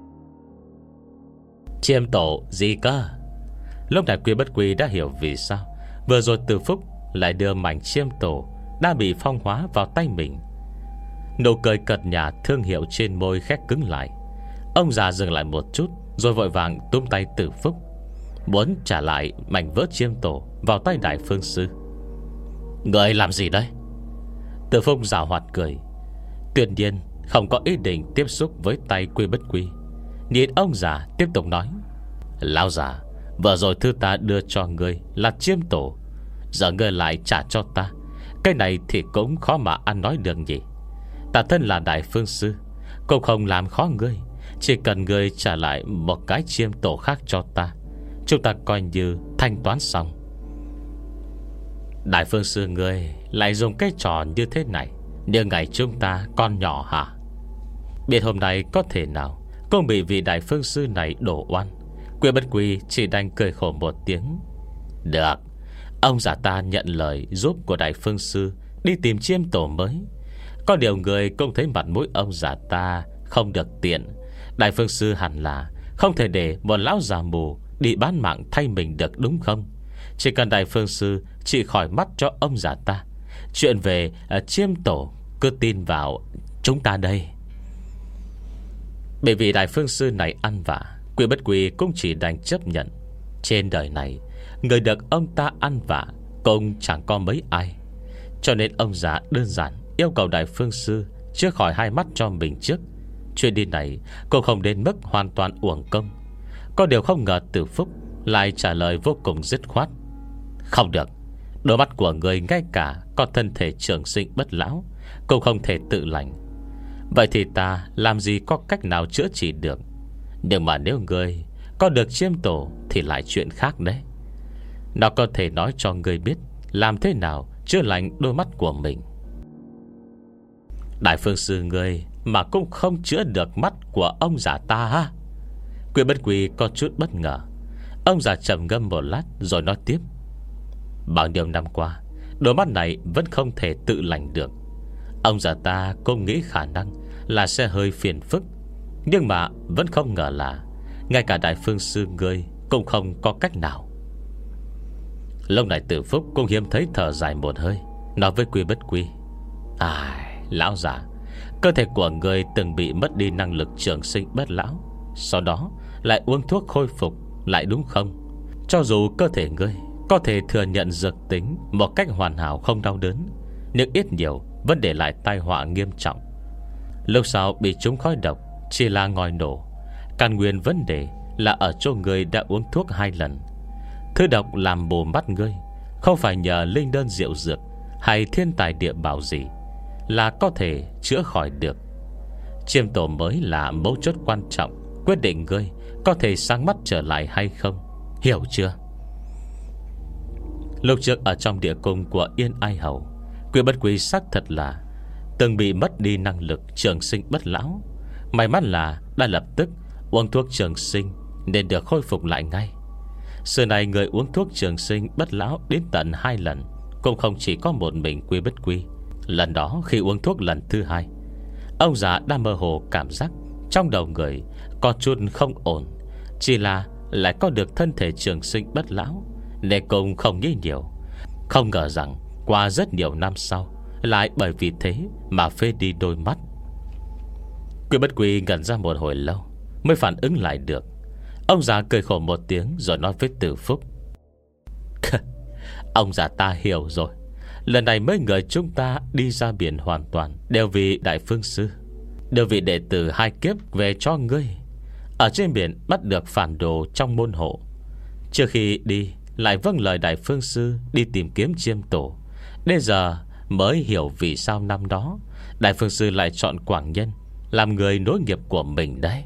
Chiêm tổ gì cơ? Lúc này Quy Bất Quy đã hiểu vì sao vừa rồi Từ Phúc lại đưa mảnh chiêm tổ đã bị phong hóa vào tay mình. Nụ cười cợt nhả thương hiệu trên môi khét cứng lại. Ông già dừng lại một chút, rồi vội vàng túm tay Tử Phúc, muốn trả lại mảnh vỡ chiêm tổ vào tay Đại phương sư. Người làm gì đấy? Tử Phúc giảo hoạt cười, tuyệt nhiên không có ý định tiếp xúc với tay Quy Bất Quy. Nhìn ông già tiếp tục nói. Lão già, vừa rồi thứ ta đưa cho ngươi là chiêm tổ, giờ ngươi lại trả cho ta. Cái này thì cũng khó mà ăn nói được nhỉ. Ta thân là Đại phương sư, cũng không làm khó ngươi, chỉ cần ngươi trả lại một cái chiêm tổ khác cho ta, chúng ta coi như thanh toán xong. Đại phương sư ngươi lại dùng cái trò như thế này như ngày chúng ta còn nhỏ hả? Biết hôm nay có thể nào cũng bị vị Đại phương sư này đổ oan. Quy Bất Quy chỉ đành cười khổ một tiếng. Được, ông già ta nhận lời giúp của Đại phương sư đi tìm chiêm tổ mới. Có điều người cũng thấy mặt mũi ông già ta không được tiện. Đại phương sư hẳn là không thể để một lão già mù đi bán mạng thay mình được đúng không? Chỉ cần Đại phương sư chỉ khỏi mắt cho ông già ta. Chuyện về uh, chiêm tổ cứ tin vào chúng ta đây. Bởi vì Đại phương sư này ăn vạ, Quy Bất Quy cũng chỉ đành chấp nhận. Trên đời này người được ông ta ăn vạ cũng chẳng có mấy ai, cho nên ông già đơn giản yêu cầu Đại phương sư chữa khỏi hai mắt cho mình trước. Chuyện đi này cũng không đến mức hoàn toàn uổng công. Có điều không ngờ Tử Phúc lại trả lời vô cùng dứt khoát. Không được, đôi mắt của người ngay cả có thân thể trường sinh bất lão cũng không thể tự lành. Vậy thì ta làm gì có cách nào chữa trị được? Nhưng mà nếu ngươi có được chiêm tổ thì lại chuyện khác đấy. Nó có thể nói cho ngươi biết làm thế nào chữa lành đôi mắt của mình. Đại phương sư ngươi mà cũng không chữa được mắt của ông già ta ha? Quy Bất Quy có chút bất ngờ. Ông già trầm ngâm một lát rồi nói tiếp: bao nhiêu năm qua, đôi mắt này vẫn không thể tự lành được. Ông già ta cũng nghĩ khả năng là sẽ hơi phiền phức, nhưng mà vẫn không ngờ là ngay cả đại phương sư ngươi cũng không có cách nào. Lúc này Tử Phúc cũng hiếm thấy thở dài một hơi, nói với Quy Bất Quy: ai, lão già, cơ thể của ngươi từng bị mất đi năng lực trường sinh bất lão, sau đó lại uống thuốc khôi phục lại đúng không? Cho dù cơ thể ngươi có thể thừa nhận dược tính một cách hoàn hảo không đau đớn, nhưng ít nhiều vẫn để lại tai họa nghiêm trọng. Lúc sau bị trúng khói độc chỉ là ngòi nổ. Căn nguyên vấn đề là ở chỗ ngươi đã uống thuốc hai lần. Thứ độc làm bù mắt ngươi không phải nhờ linh đơn diệu dược hay thiên tài địa bảo gì là có thể chữa khỏi được. Chiêm tổ mới là mấu chốt quan trọng, quyết định ngươi có thể sáng mắt trở lại hay không. Hiểu chưa? Lúc trước ở trong địa cung của Yên Ai Hầu, Quy Bất Quy xác thật là từng bị mất đi năng lực trường sinh bất lão. May mắn là đã lập tức uống thuốc trường sinh nên được khôi phục lại ngay. Xưa này người uống thuốc trường sinh bất lão đến tận hai lần, cũng không chỉ có một mình Quy Bất Quy. Lần đó khi uống thuốc lần thứ hai, ông già đã mơ hồ cảm giác trong đầu người có chút không ổn, chỉ là lại có được thân thể trường sinh bất lão nên cũng không nghĩ nhiều. Không ngờ rằng qua rất nhiều năm sau lại bởi vì thế mà phế đi đôi mắt. Quy Bất Quy ngẩn ra một hồi lâu mới phản ứng lại được. Ông già cười khổ một tiếng rồi nói với Tử Phúc: ông già ta hiểu rồi. Lần này mấy người chúng ta đi ra biển hoàn toàn đều vì đại phương sư, đều vì đệ tử hai kiếp về cho ngươi. Ở trên biển bắt được phản đồ trong môn hộ, trước khi đi lại vâng lời đại phương sư đi tìm kiếm chiêm tổ. Đến giờ mới hiểu vì sao năm đó đại phương sư lại chọn Quảng Nhân làm người nối nghiệp của mình đấy.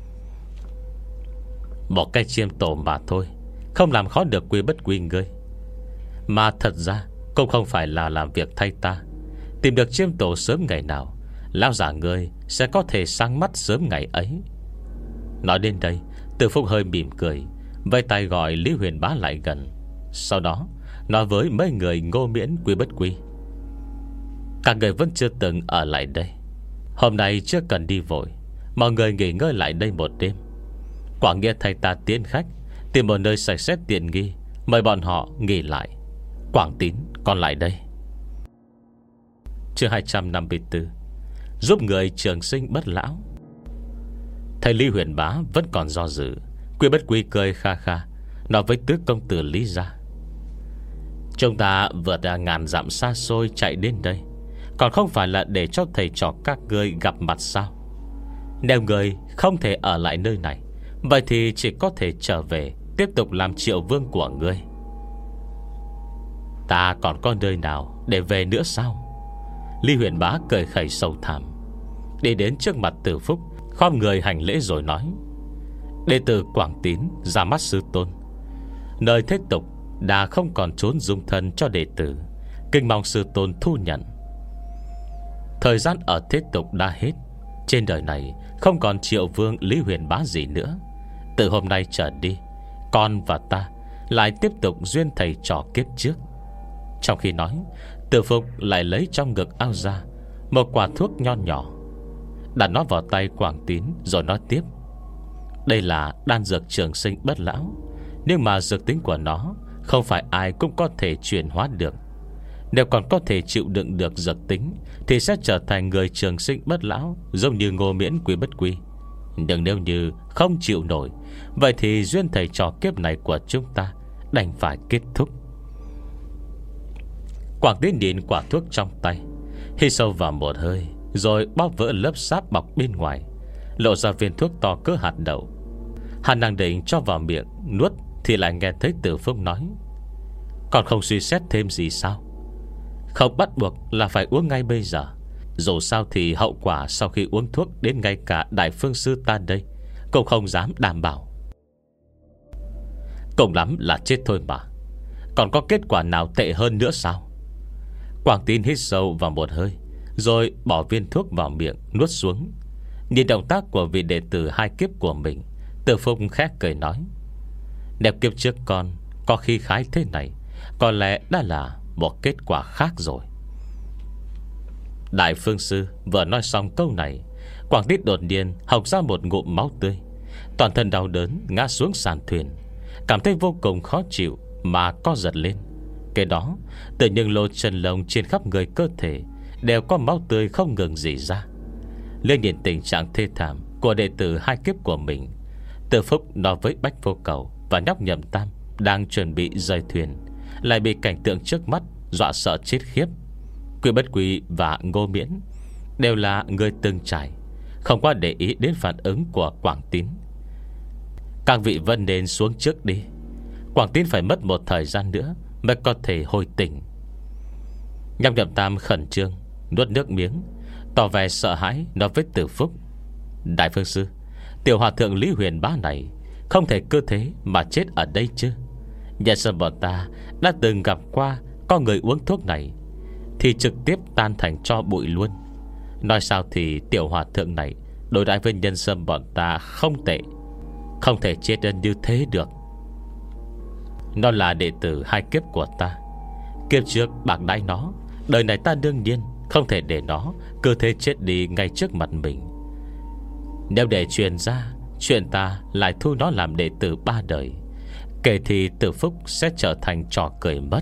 Một cái chiêm tổ mà thôi, không làm khó được Quy Bất Quy ngươi. Mà thật ra cũng không phải là làm việc thay ta. Tìm được chiêm tổ sớm ngày nào, lão già ngươi sẽ có thể sáng mắt sớm ngày ấy. Nói đến đây, Tử Phúc hơi mỉm cười, vây tay gọi Lý Huyền Bá lại gần. Sau đó nói với mấy người Ngô Miễn, Quy Bất Quy: các người vẫn chưa từng ở lại đây, hôm nay chưa cần đi vội, mọi người nghỉ ngơi lại đây một đêm. Quảng Nghĩa thầy ta tiến khách, tìm một nơi sạch sẽ tiện nghi, mời bọn họ nghỉ lại. Quảng Tín còn lại đây. Chương hai trăm năm mươi tư, giúp người trường sinh bất lão. Thầy Lý Huyền Bá vẫn còn do dự. Quy Bất Quy cười kha kha nói với tứ công tử Lý gia: chúng ta vượt ngàn dặm xa xôi chạy đến đây, còn không phải là để cho thầy trò các ngươi gặp mặt sao? Nếu người không thể ở lại nơi này, vậy thì chỉ có thể trở về tiếp tục làm triệu vương của ngươi. Ta còn có nơi nào để về nữa sao? Lý Huyền Bá cười khẩy sâu thẳm, đi đến trước mặt Tử Phúc, khom người hành lễ rồi nói: đệ tử Quảng Tín ra mắt sư tôn. Nơi thế tục đã không còn trốn dung thân cho đệ tử, kinh mong sư tôn thu nhận. Thời gian ở thế tục đã hết, trên đời này không còn triệu vương Lý Huyền Bá gì nữa. Từ hôm nay trở đi, con và ta lại tiếp tục duyên thầy trò kiếp trước. Trong khi nói, Tử Phúc lại lấy trong ngực áo ra một quả thuốc nho nhỏ, đặt nó vào tay Quảng Tín rồi nói tiếp: đây là đan dược trường sinh bất lão, nhưng mà dược tính của nó không phải ai cũng có thể chuyển hóa được. Nếu còn có thể chịu đựng được dược tính thì sẽ trở thành người trường sinh bất lão, giống như Ngô Miễn, Quy Bất Quy. Nhưng nếu như không chịu nổi, vậy thì duyên thầy trò kiếp này của chúng ta đành phải kết thúc. Quảng Tín nhìn quả thuốc trong tay, hít sâu vào một hơi, rồi bóp vỡ lớp sáp bọc bên ngoài, lộ ra viên thuốc to cỡ hạt đậu. Hắn đang định cho vào miệng nuốt thì lại nghe thấy Tử Phúc nói: còn không suy xét thêm gì sao? Không bắt buộc là phải uống ngay bây giờ. Dù sao thì hậu quả sau khi uống thuốc đến ngay cả đại phương sư ta đây cũng không dám đảm bảo. Cùng lắm là chết thôi mà, còn có kết quả nào tệ hơn nữa sao? Quảng Tín hít sâu vào một hơi, rồi bỏ viên thuốc vào miệng nuốt xuống. Nhìn động tác của vị đệ tử hai kiếp của mình, Từ Phúc khẽ cười nói: nếu kiếp trước con có khí khái thế này, có lẽ đã là một kết quả khác rồi. Đại Phương Sư vừa nói xong câu này, Quảng Tín đột nhiên hộc ra một ngụm máu tươi. Toàn thân đau đớn ngã xuống sàn thuyền, cảm thấy vô cùng khó chịu mà co giật lên. Cái đó từ những lỗ chân lông trên khắp người cơ thể đều có máu tươi không ngừng rỉ ra. Lên nhìn tình trạng thê thảm của đệ tử hai kiếp của mình, Từ Phúc nói với Bách Vô Cầu và nhóc Nhậm Tam đang chuẩn bị rời thuyền, lại bị cảnh tượng trước mắt dọa sợ chết khiếp. Quy Bất Quy và Ngô Miễn đều là người từng trải, không quá để ý đến phản ứng của Quảng Tín. Các vị vẫn nên xuống trước đi, Quảng Tín phải mất một thời gian nữa mới có thể hồi tỉnh. Nhóc Nhậm Tam khẩn trương nuốt nước miếng, tỏ vẻ sợ hãi nói với Từ Phúc: Đại Phương Sư, tiểu hòa thượng Lý Huyền Bá này không thể cơ thế mà chết ở đây chứ? Nhà sơn bọn ta đã từng gặp qua có người uống thuốc này thì trực tiếp tan thành tro bụi luôn. Nói sao thì tiểu hòa thượng này đối đãi với nhân sâm bọn ta không tệ, không thể chết đơn như thế được. Nó là đệ tử hai kiếp của ta, kiếp trước bạc đãi nó, đời này ta đương nhiên không thể để nó cơ thế chết đi ngay trước mặt mình. Nếu để truyền ra chuyện ta lại thu nó làm đệ tử ba đời, kể thì Từ Phúc sẽ trở thành trò cười mất.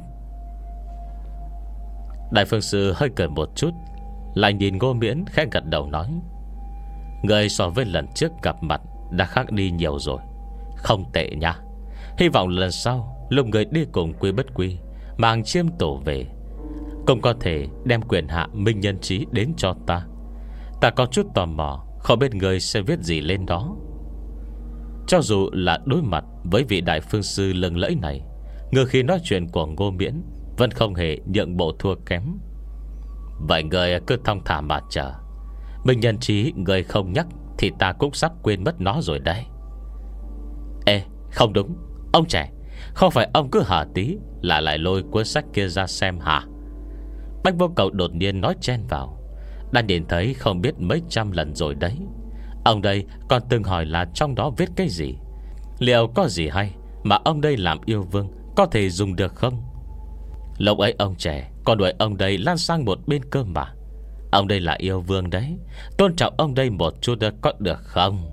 Đại Phương Sư hơi cười một chút, lại nhìn Ngô Miễn khẽ gật đầu nói: người so với lần trước gặp mặt đã khác đi nhiều rồi, không tệ nha. Hy vọng lần sau lúc người đi cùng Quy Bất Quy mang chiêm tổ về, cũng có thể đem quyền hạ Minh Nhân Trí đến cho ta. Ta có chút tò mò, không biết người sẽ viết gì lên đó. Cho dù là đối mặt với vị Đại Phương Sư lừng lẫy này, ngư khi nói chuyện của Ngô Miễn vẫn không hề nhượng bộ thua kém. Vậy người cứ thong thả mà chờ. Minh Nhân Trí người không nhắc thì ta cũng sắp quên mất nó rồi đấy. Ê, không đúng, ông trẻ, không phải ông cứ hở tí là lại lôi cuốn sách kia ra xem hả? Bách Vô Cầu đột nhiên nói chen vào: đã nhìn thấy không biết mấy trăm lần rồi đấy. Ông đây còn từng hỏi là trong đó viết cái gì, liệu có gì hay mà ông đây làm yêu vương có thể dùng được không? Lúc ấy ông trẻ còn đuổi ông đây lan sang một bên cơ mà. Ông đây là yêu vương đấy, tôn trọng ông đây một chút có được không?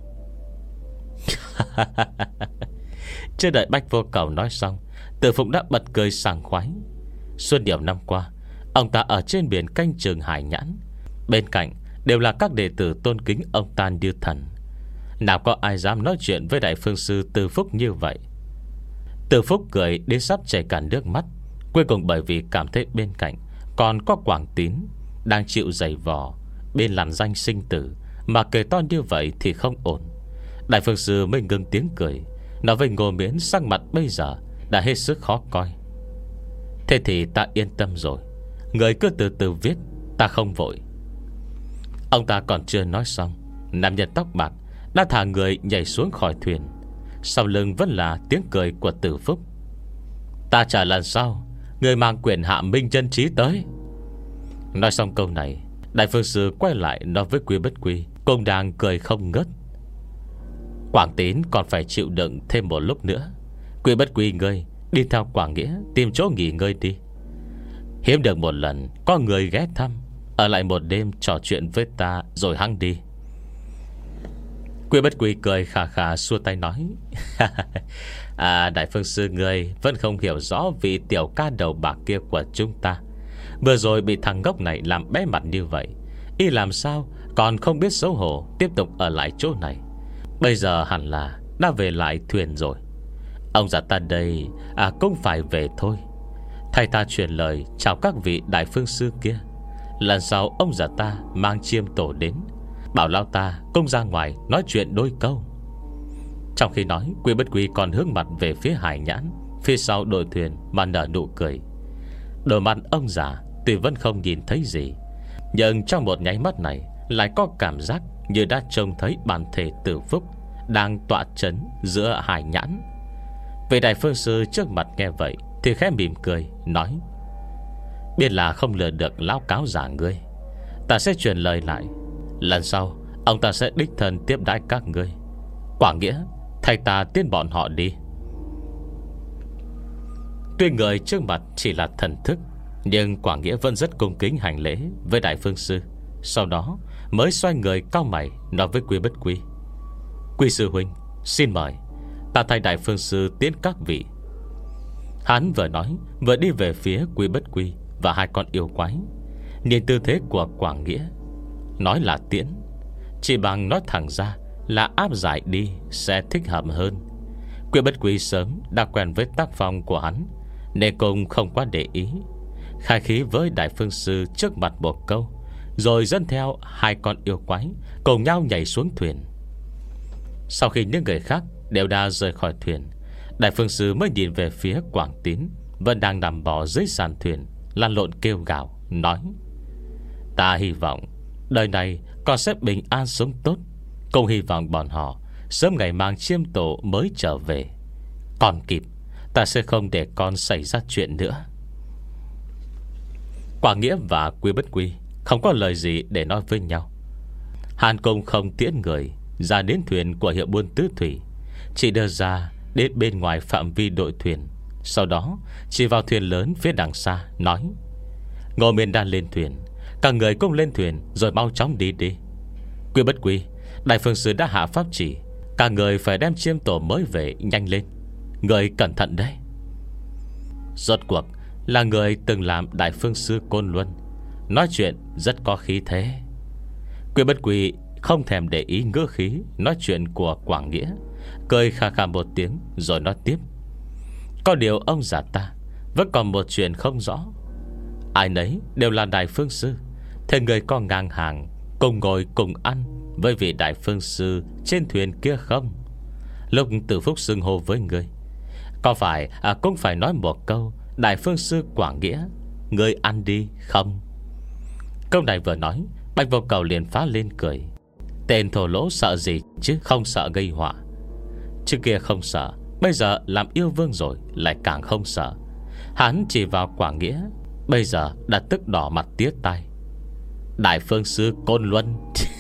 Chưa đợi Bách Vô Cầu nói xong, Từ Phụng đã bật cười sảng khoái. Suốt nhiều năm qua, ông ta ở trên biển canh trường hải nhãn, bên cạnh đều là các đệ tử tôn kính ông ta như thần. Nào có ai dám nói chuyện với Đại Phương Sư Từ Phúc như vậy. Từ Phúc cười đến sắp chảy cả nước mắt. Cuối cùng bởi vì cảm thấy bên cạnh còn có Quảng Tín đang chịu giày vò bên làn danh sinh tử, mà cười to như vậy thì không ổn. Đại Phương Sư mới ngừng tiếng cười, nói với Ngô Miễn sắc mặt bây giờ đã hết sức khó coi: thế thì ta yên tâm rồi, người cứ từ từ viết, ta không vội. Ông ta còn chưa nói xong, nam nhân tóc bạc đã thả người nhảy xuống khỏi thuyền. Sau lưng vẫn là tiếng cười của Từ Phúc: ta trả lần sau, người mang quyền hạ Minh Chân Trí tới. Nói xong câu này, Đại Phương Sư quay lại nói với Quy Bất Quy cũng đang cười không ngớt: Quảng Tín còn phải chịu đựng thêm một lúc nữa. Quy Bất Quy ngươi đi theo Quảng Nghĩa tìm chỗ nghỉ ngơi đi. Hiếm được một lần có người ghé thăm, ở lại một đêm trò chuyện với ta rồi hăng đi. Quy Bất Quy cười khà khà xua tay nói: à, Đại Phương Sư ngươi vẫn không hiểu rõ vị tiểu ca đầu bạc kia của chúng ta. Vừa rồi bị thằng ngốc này làm bé mặt như vậy, y làm sao còn không biết xấu hổ tiếp tục ở lại chỗ này. Bây giờ hẳn là đã về lại thuyền rồi. Ông già ta đây à cũng phải về thôi. Thay ta truyền lời chào các vị Đại Phương Sư kia. Lần sau ông già ta mang chiêm tổ đến, bảo lao ta cũng ra ngoài nói chuyện đôi câu. Trong khi nói, Quy Bất Quy còn hướng mặt về phía hải nhãn phía sau đội thuyền mà nở nụ cười. Đôi mặt ông già tuy vẫn không nhìn thấy gì, nhưng trong một nháy mắt này lại có cảm giác như đã trông thấy bản thể Từ Phúc đang tọa chấn giữa hai nhãn. Vị đại phương sư trước mặt nghe vậy thì khẽ mỉm cười nói: biết là không lừa được lão cáo giả ngươi, ta sẽ truyền lời lại. Lần sau ông ta sẽ đích thân tiếp đãi các ngươi. Quả Nghĩa, thầy ta tiến bọn họ đi. Tuy người trước mặt chỉ là thần thức, nhưng Quả Nghĩa vẫn rất cung kính hành lễ với đại phương sư. Sau đó mới xoay người cau mày nói với Quy Bất Quy: Quy sư huynh, xin mời, ta thay đại phương sư tiến các vị. Hắn vừa nói vừa đi về phía Quy Bất Quy và hai con yêu quái. Nhìn tư thế của Quả Nghĩa, nói là tiễn, chỉ bằng nói thẳng ra là áp giải đi sẽ thích hợp hơn. Quy Bất Quy sớm đã quen với tác phong của hắn, nên cũng không quá để ý, khai khí với đại phương sư trước mặt một câu, rồi dẫn theo hai con yêu quái cùng nhau nhảy xuống thuyền. Sau khi những người khác đều đã rời khỏi thuyền, đại phương sư mới nhìn về phía Quảng Tín vẫn đang nằm bò dưới sàn thuyền, lăn lộn kêu gào, nói: ta hy vọng đời này con sẽ bình an sống tốt, cũng hy vọng bọn họ sớm ngày mang chiêm tổ mới trở về. Còn kịp, ta sẽ không để con xảy ra chuyện nữa. Quả Nghĩa và Quy Bất Quy không có lời gì để nói với nhau. Hàn Công không tiễn người ra đến thuyền của hiệu buôn tứ thủy, chỉ đưa ra đến bên ngoài phạm vi đội thuyền. Sau đó chỉ vào thuyền lớn phía đằng xa, nói: Ngô Miên Đan lên thuyền, các người cũng lên thuyền rồi mau chóng đi đi. Quy Bất Quy, đại phương sư đã hạ pháp chỉ, các người phải đem chiêm tổ mới về nhanh lên. Người cẩn thận đấy. Rốt cuộc là người từng làm đại phương sư Côn Luân, nói chuyện rất có khí thế. Quy Bất Quy không thèm để ý ngữ khí nói chuyện của Quảng Nghĩa, cười khà khà một tiếng rồi nói tiếp: Có điều ông già ta vẫn còn một chuyện không rõ. Ai nấy đều là đại phương sư, thế người có ngang hàng cùng ngồi cùng ăn với vị đại phương sư trên thuyền kia không? Lúc Tử Phúc xưng hô với người, có phải à, cũng phải nói một câu: đại phương sư Quảng Nghĩa, người ăn đi không? Câu này vừa nói, Bạch Vô Cầu liền phá lên cười: Tên thổ lỗ sợ gì chứ không sợ gây họa. Trước kia không sợ, bây giờ làm yêu vương rồi lại càng không sợ. Hắn chỉ vào Quảng Nghĩa, bây giờ đã tức đỏ mặt tía tai: Đại phương sư Côn Luân.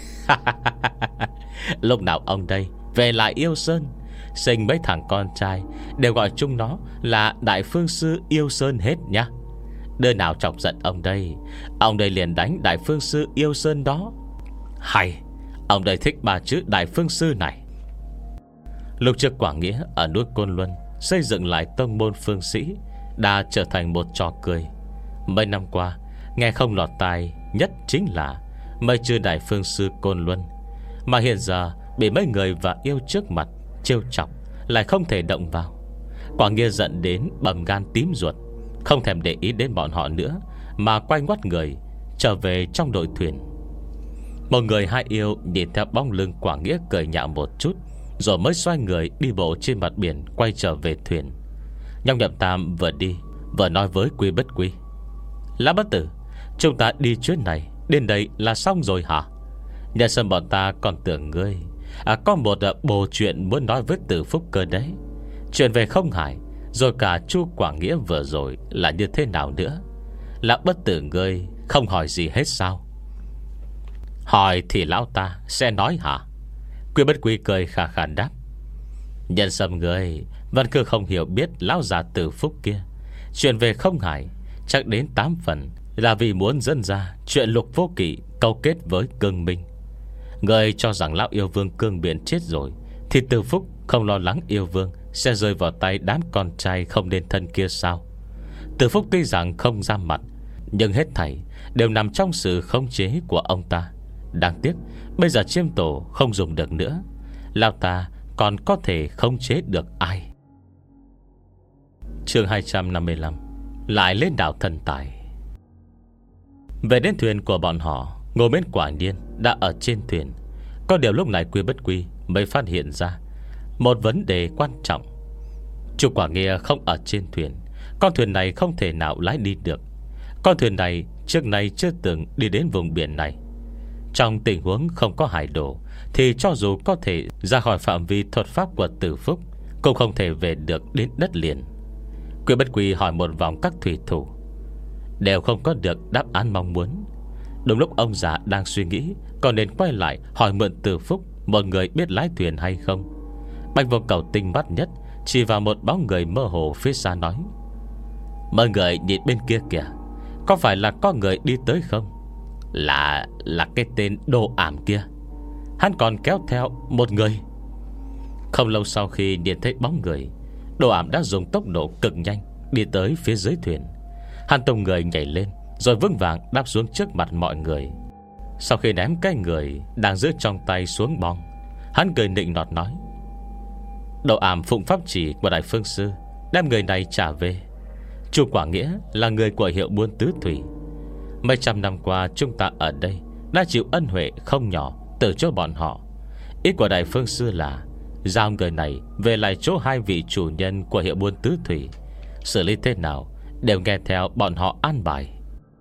Lúc nào ông đây về lại Yêu Sơn, sinh mấy thằng con trai đều gọi chung nó là đại phương sư Yêu Sơn hết nhá. Đứa nào chọc giận ông đây, ông đây liền đánh đại phương sư Yêu Sơn đó. Hay, ông đây thích ba chữ đại phương sư này. Lúc trước Quảng Nghĩa ở núi Côn Luân xây dựng lại tông môn phương sĩ đã trở thành một trò cười. Mấy năm qua, nghe không lọt tai nhất chính là mấy chữ đại phương sư Côn Luân, mà hiện giờ bị mấy người và yêu trước mặt trêu chọc, lại không thể động vào. Quảng Nghĩa giận đến bầm gan tím ruột, không thèm để ý đến bọn họ nữa, mà quay ngoắt người trở về trong đội thuyền. Một người hai yêu nhìn theo bóng lưng Quảng Nghĩa cười nhạo một chút, rồi mới xoay người đi bộ trên mặt biển quay trở về thuyền. Nhong Nhậm Tam vừa đi vừa nói với Quy Bất Quy: Lã Bất Tử, chúng ta đi chuyến này đến đây là xong rồi hả? Nhà sân bọn ta còn tưởng ngươi à, có một à, bộ chuyện muốn nói với Tử Phúc cơ đấy. Chuyện về Không Hải, rồi cả Chu Quảng Nghĩa vừa rồi là như thế nào nữa? Lã Bất Tử ngươi không hỏi gì hết sao? Hỏi thì lão ta sẽ nói hả? Quy Bất Quy cười khà khà đáp: Nhân sâm ngươi vẫn cứ không hiểu biết lão già Tử Phúc kia. Chuyện về Không Hải chắc đến tám phần là vì muốn dẫn ra chuyện Lục Vô Kỵ câu kết với Cương Minh. Người cho rằng lão yêu vương Cương Biển chết rồi, thì Tử Phúc không lo lắng yêu vương sẽ rơi vào tay đám con trai không nên thân kia sao? Tử Phúc tuy rằng không ra mặt, nhưng hết thảy đều nằm trong sự khống chế của ông ta. Đáng tiếc bây giờ chiêm tổ không dùng được nữa, lão ta còn có thể khống chế được ai? Chương hai trăm năm mươi lăm. Lại lên đảo Thần Tài. Về đến thuyền của bọn họ, Ngô Miễn quả nhiên đã ở trên thuyền. Có điều lúc này Quy Bất Quy mới phát hiện ra một vấn đề quan trọng. Chu Quảng Nghĩa không ở trên thuyền, con thuyền này không thể nào lái đi được. Con thuyền này trước nay chưa từng đi đến vùng biển này. Trong tình huống không có hải đồ thì cho dù có thể ra khỏi phạm vi thuật pháp của Tử Phúc cũng không thể về được đến đất liền. Quy Bất Quy hỏi một vòng các thủy thủ, đều không có được đáp án mong muốn. Đúng lúc ông già đang suy nghĩ còn nên quay lại hỏi mượn Tử Phúc một người biết lái thuyền hay không, Bạch Vô Cầu tinh mắt nhất chỉ vào một bóng người mơ hồ phía xa nói: mọi người nhìn bên kia kìa, có phải là có người đi tới không? Là Là cái tên Đồ Ảm kia. Hắn còn kéo theo một người. Không lâu sau khi nhìn thấy bóng người, Đồ Ảm đã dùng tốc độ cực nhanh đi tới phía dưới thuyền. Hắn tung người nhảy lên, rồi vững vàng đáp xuống trước mặt mọi người. Sau khi ném cái người đang giữ trong tay xuống bong, hắn cười nịnh nọt nói: Đồ Ảm phụng pháp chỉ của Đại Phương Sư, đem người này trả về. Chu Quảng Nghĩa là người của hiệu buôn tứ thủy. Mấy trăm năm qua chúng ta ở đây đã chịu ân huệ không nhỏ từ chỗ bọn họ. Ý của Đại Phương Sư là giao người này về lại chỗ hai vị chủ nhân của hiệu buôn tứ thủy. Xử lý thế nào đều nghe theo bọn họ an bài.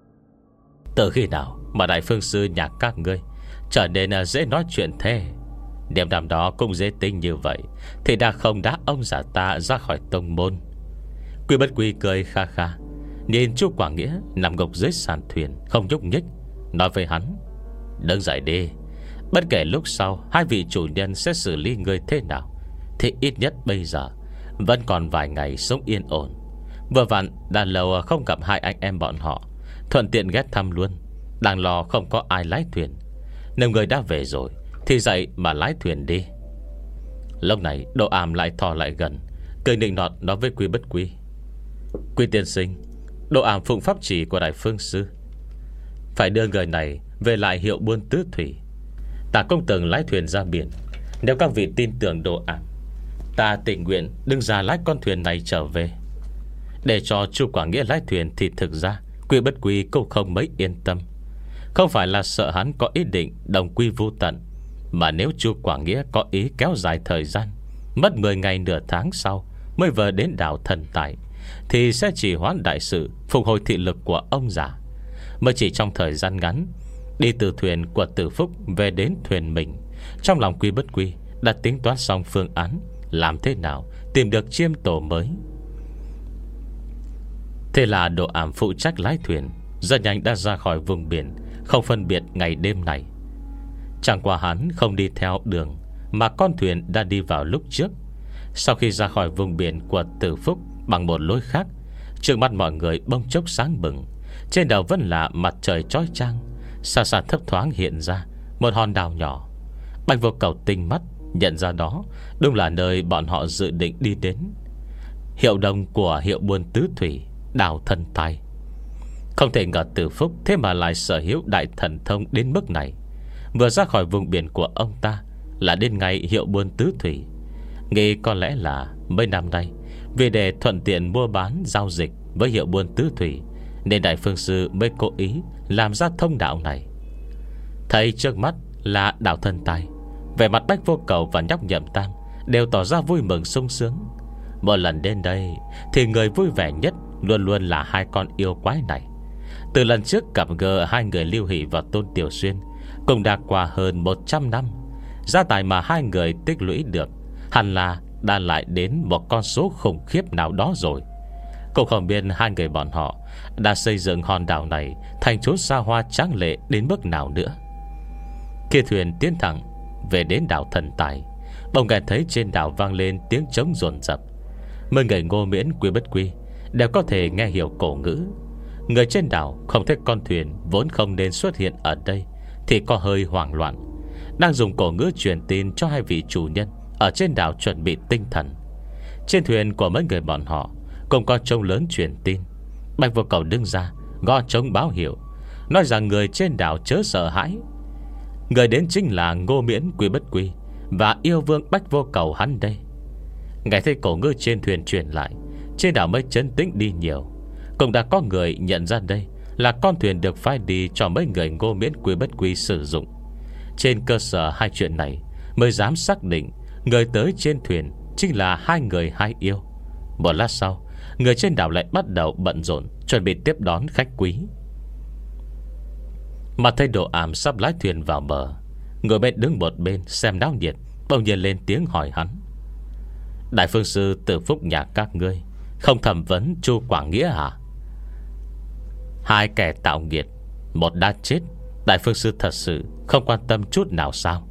Từ khi nào mà Đại Phương Sư nhà các ngươi trở nên dễ nói chuyện thế? Niệm năm đó cũng dễ tính như vậy thì đã không đá ông già ta ra khỏi tông môn. Quy Bất Quy cười kha kha, nhìn Chu Quảng Nghĩa nằm gục dưới sàn thuyền không nhúc nhích, nói với hắn: đừng dậy đi. Bất kể lúc sau hai vị chủ nhân sẽ xử lý người thế nào thì ít nhất bây giờ vẫn còn vài ngày sống yên ổn. Vừa vặn đã lâu không gặp hai anh em bọn họ, thuận tiện ghé thăm luôn. Đang lo không có ai lái thuyền, nếu người đã về rồi thì dậy mà lái thuyền đi. Lúc này Đồ Ảm lại thò lại gần, cười nịnh nọt nói với Quy Bất Quy: Quy tiên sinh, Đồ Ảm phụng pháp chỉ của Đại Phương Sư, phải đưa người này về lại hiệu buôn tứ thủy. Ta cũng từng lái thuyền ra biển. Nếu các vị tin tưởng Đồ Ảm, ta tình nguyện đứng ra lái con thuyền này trở về. Để cho Chu Quảng Nghĩa lái thuyền thì thực ra Quy Bất Quy cũng không mấy yên tâm. Không phải là sợ hắn có ý định đồng quy vu tận, mà nếu Chu Quảng Nghĩa có ý kéo dài thời gian, mất mười ngày nửa tháng sau mới vừa đến đảo Thần Tài, thì sẽ chỉ hoãn đại sự phục hồi thị lực của ông già. Mới chỉ trong thời gian ngắn đi từ thuyền của Tử Phúc về đến thuyền mình, trong lòng Quy Bất Quy đã tính toán xong phương án làm thế nào tìm được chiêm tổ mới. Thế là Đồ Ảm phụ trách lái thuyền, rất nhanh đã ra khỏi vùng biển, không phân biệt ngày đêm này. Chẳng qua hắn không đi theo đường mà con thuyền đã đi vào lúc trước. Sau khi ra khỏi vùng biển của Tử Phúc bằng một lối khác, trước mắt mọi người bỗng chốc sáng bừng. Trên đầu vẫn là mặt trời chói chang, xa xa thấp thoáng hiện ra một hòn đảo nhỏ. Bạch Vô Cầu tinh mắt nhận ra đó đúng là nơi bọn họ dự định đi đến, hiệu đồng của hiệu buôn tứ thủy, đảo Thần Tài. Không thể ngờ Tử Phúc thế mà lại sở hữu đại thần thông đến mức này. Vừa ra khỏi vùng biển của ông ta là đến ngay hiệu buôn tứ thủy. Nghĩ có lẽ là mấy năm nay vì để thuận tiện mua bán giao dịch với hiệu buôn tứ thủy, nên Đại Phương Sư mới cố ý làm ra thông đạo này. Thấy trước mắt là đảo Thần Tài, vẻ mặt Bạch Vô Cầu và nhóc Nhậm Tam đều tỏ ra vui mừng sung sướng. Một lần đến đây thì người vui vẻ nhất luôn luôn là hai con yêu quái này. Từ lần trước gặp gỡ hai người Lưu Hỷ và Tôn Tiểu Xuyên cũng đã qua hơn một trăm năm. Gia tài mà hai người tích lũy được hẳn là đã lại đến một con số khủng khiếp nào đó rồi. Cũng không biết hai người bọn họ đã xây dựng hòn đảo này thành chốn xa hoa tráng lệ đến mức nào nữa. Khi thuyền tiến thẳng về đến đảo Thần Tài, bỗng nghe thấy trên đảo vang lên tiếng trống dồn dập. Mấy người Ngô Miễn, Quy Bất Quy đều có thể nghe hiểu cổ ngữ. Người trên đảo không thấy con thuyền vốn không nên xuất hiện ở đây thì có hơi hoảng loạn, đang dùng cổ ngữ truyền tin cho hai vị chủ nhân ở trên đảo chuẩn bị tinh thần. Trên thuyền của mấy người bọn họ cũng có trống lớn truyền tin. Bạch Vô Cầu đứng ra gõ trống báo hiệu, nói rằng người trên đảo chớ sợ hãi. Người đến chính là Ngô Miễn, Quy Bất Quy và yêu vương Bạch Vô Cầu hắn đây. Nghe thấy cổ ngữ trên thuyền truyền lại, trên đảo mới trấn tĩnh đi nhiều. Cũng đã có người nhận ra đây là con thuyền được phái đi cho mấy người Ngô Miễn, Quy Bất Quy sử dụng. Trên cơ sở hai chuyện này mới dám xác định người tới trên thuyền chính là hai người hai yêu. Một lát sau, người trên đảo lại bắt đầu bận rộn chuẩn bị tiếp đón khách quý. Mà thấy Đồ Ảm sắp lái thuyền vào bờ, người bên đứng một bên xem náo nhiệt bỗng nhiên lên tiếng hỏi hắn: Đại phương sư Tử Phúc nhà các ngươi không thẩm vấn Chu Quảng Nghĩa hả? Hai kẻ tạo nghiệt, một đã chết, Đại phương sư thật sự không quan tâm chút nào sao?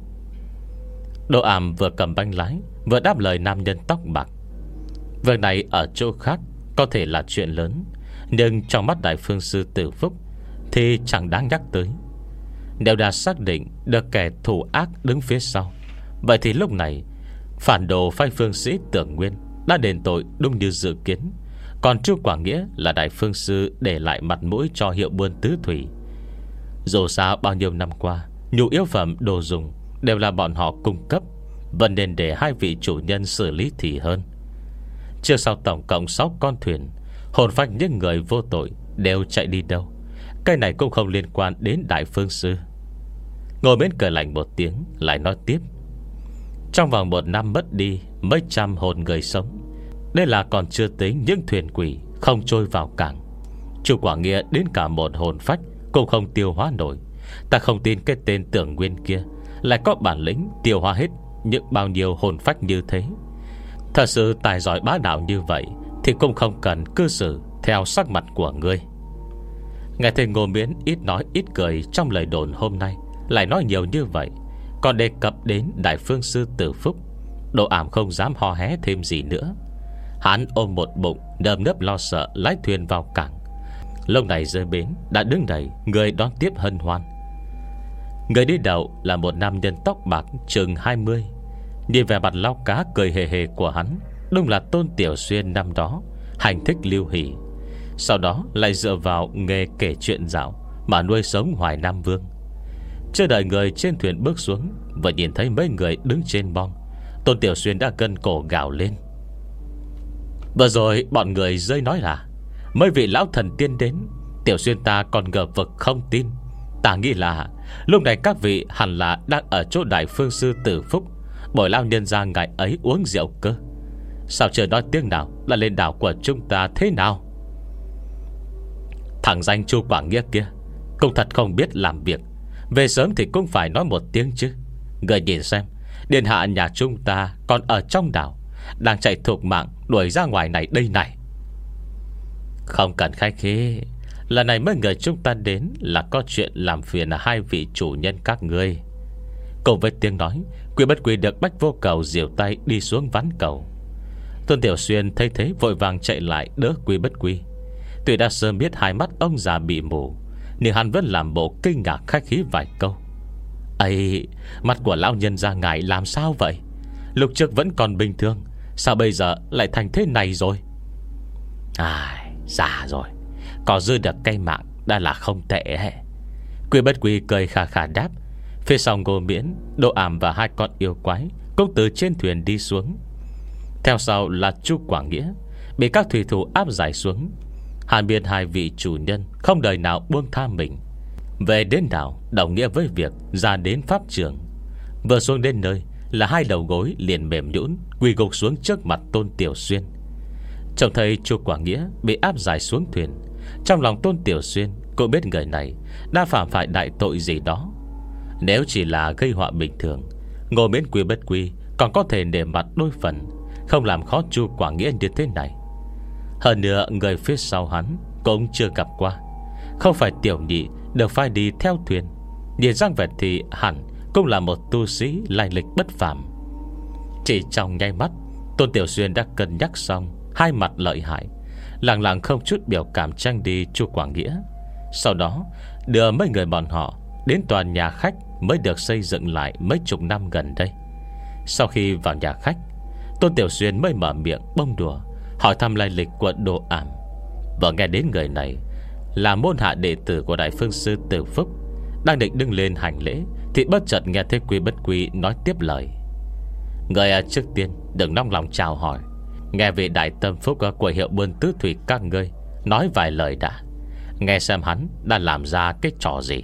Đồ Ảm vừa cầm bánh lái vừa đáp lời nam nhân tóc bạc: Việc này ở chỗ khác có thể là chuyện lớn, nhưng trong mắt Đại phương sư Tử Phúc thì chẳng đáng nhắc tới. Nếu đã xác định được kẻ thù ác đứng phía sau, vậy thì lúc này phản đồ phái phương sĩ Tưởng Nguyên đã đền tội đúng như dự kiến. Còn Chu Quảng Nghĩa là đại phương sư để lại mặt mũi cho hiệu buôn tứ thủy. Dù sao bao nhiêu năm qua, nhu yếu phẩm đồ dùng đều là bọn họ cung cấp, vẫn nên để hai vị chủ nhân xử lý thì hơn. Chưa sau tổng cộng sáu con thuyền, hồn phách những người vô tội đều chạy đi đâu? Cái này cũng không liên quan đến đại phương sư. Ngồi bên cười lạnh một tiếng, lại nói tiếp: Trong vòng một năm mất đi mấy trăm hồn người sống. Đây là còn chưa tính những thuyền quỷ không trôi vào cảng. Chu Quảng Nghĩa đến cả một hồn phách cũng không tiêu hóa nổi. Ta không tin cái tên Tưởng Nguyên kia lại có bản lĩnh tiêu hóa hết những bao nhiêu hồn phách như thế. Thật sự tài giỏi bá đạo như vậy thì cũng không cần cư xử theo sắc mặt của ngươi. Nghe thấy Ngô Miễn ít nói ít cười trong lời đồn hôm nay lại nói nhiều như vậy, còn đề cập đến đại phương sư Tử Phúc, Đồ Ảm không dám hò hé thêm gì nữa. Hắn ôm một bụng nơm nớp lo sợ lái thuyền vào cảng. Lúc này dưới bến đã đứng đầy người đón tiếp hân hoan. Người đi đầu là một nam nhân tóc bạc chừng hai mươi. Nhìn vẻ mặt lao cá cười hề hề của hắn, đúng là Tôn Tiểu Xuyên năm đó hành thích lưu hỷ, sau đó lại dựa vào nghề kể chuyện dạo mà nuôi sống Hoài Nam Vương. Chưa đợi người trên thuyền bước xuống, vừa nhìn thấy mấy người đứng trên bong, Tôn Tiểu Xuyên đã cân cổ gào lên: Vừa rồi bọn người rơi nói là mấy vị lão thần tiên đến, Tiểu Xuyên ta còn ngờ vực không tin. Ta nghĩ là lúc này các vị hẳn là đang ở chỗ đại phương sư Tử Phúc bồi lao nhân ra ngày ấy uống rượu cơ. Sao chưa nói tiếng nào là lên đảo của chúng ta thế nào? Thằng danh Chu Quảng Nghĩa kia cũng thật không biết làm việc. Về sớm thì cũng phải nói một tiếng chứ. Người nhìn xem, điện hạ nhà chúng ta còn ở trong đảo, đang chạy thục mạng đuổi ra ngoài này đây này. Không cần khách khí, lần này mấy người chúng ta đến là có chuyện làm phiền hai vị chủ nhân các ngươi. Cùng với tiếng nói, Quy Bất Quy được Bách Vô Cầu dìu tay đi xuống ván cầu. Tôn Tiểu Xuyên thấy thế vội vàng chạy lại đỡ Quy Bất Quy. Tuy đã sớm biết hai mắt ông già bị mù, nhưng hắn vẫn làm bộ kinh ngạc khách khí vài câu. Ây, mắt của lão nhân gia ngài làm sao vậy? Lúc trước vẫn còn bình thường, sao bây giờ lại thành thế này rồi? Ai, già rồi, có dư được cây mạng đã là không tệ hệ. Quy Bất Quy cười khà khà đáp. Phía sau Ngô Miễn, Đồ Ảm và hai con yêu quái cũng từ trên thuyền đi xuống. Theo sau là Chu Quảng Nghĩa bị các thủy thủ áp giải xuống. Hai bên hai vị chủ nhân không đời nào buông tha mình. Về đến đảo đồng nghĩa với việc ra đến pháp trường. Vừa xuống đến nơi là hai đầu gối liền mềm nhũn quỳ gục xuống trước mặt Tôn Tiểu Xuyên. Trông thấy Chu Quảng Nghĩa bị áp giải xuống thuyền, trong lòng Tôn Tiểu Xuyên cũng biết người này đã phạm phải đại tội gì đó. Nếu chỉ là gây họa bình thường, Ngô Miễn Quy Bất Quy còn có thể nể mặt đôi phần, không làm khó Chu Quảng Nghĩa như thế này. Hơn nữa người phía sau hắn cũng chưa gặp qua. Không phải tiểu nhị được phái đi theo thuyền, nhìn răng vẹt thì hẳn cũng là một tu sĩ lai lịch bất phàm. Chỉ trong nháy mắt, Tôn Tiểu Xuyên đã cân nhắc xong hai mặt lợi hại, lặng lặng không chút biểu cảm tranh đi Chu Quảng Nghĩa. Sau đó đưa mấy người bọn họ đến tòa nhà khách mới được xây dựng lại mấy chục năm gần đây. Sau khi vào nhà khách, Tôn Tiểu Xuyên mới mở miệng bông đùa hỏi thăm lai lịch của Đồ Ảm. Vừa nghe đến người này là môn hạ đệ tử của đại phương sư Tử Phúc, đang định đứng lên hành lễ thì bất chợt nghe thấy Quy Bất Quy nói tiếp lời: Người à, trước tiên đừng nóng lòng chào hỏi, nghe vị đại tâm phúc của hiệu buôn tứ thủy các ngươi nói vài lời đã, nghe xem hắn đã làm ra cái trò gì.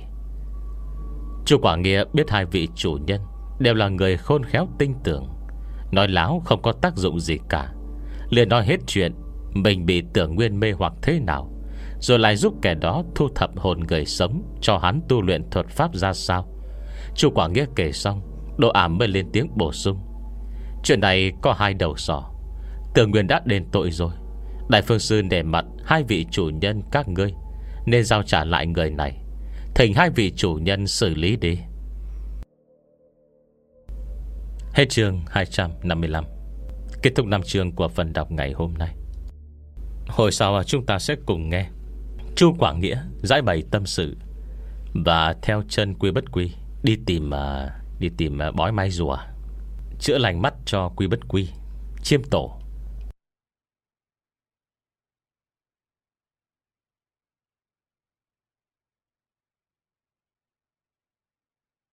Chu Quảng Nghĩa biết hai vị chủ nhân đều là người khôn khéo tinh tưởng, nói láo không có tác dụng gì cả, liền nói hết chuyện mình bị Tưởng Nguyên mê hoặc thế nào, rồi lại giúp kẻ đó thu thập hồn người sống, cho hắn tu luyện thuật pháp ra sao. Chu Quảng Nghĩa kể xong, Đỗ Ảm mới lên tiếng bổ sung: Chuyện này có hai đầu sỏ. Tưởng Nguyên đã đền tội rồi, Đại Phương Sư nể mặt hai vị chủ nhân các ngươi, nên giao trả lại người này. Thỉnh hai vị chủ nhân xử lý đi. Hết chương hai trăm năm mươi lăm. Kết thúc năm chương của phần đọc ngày hôm nay. Hồi sau chúng ta sẽ cùng nghe Chu Quảng Nghĩa giải bày tâm sự, và theo chân Quy Bất Quy đi tìm uh, Đi tìm uh, bói mai rùa, chữa lành mắt cho Quy Bất Quy, chiêm tổ.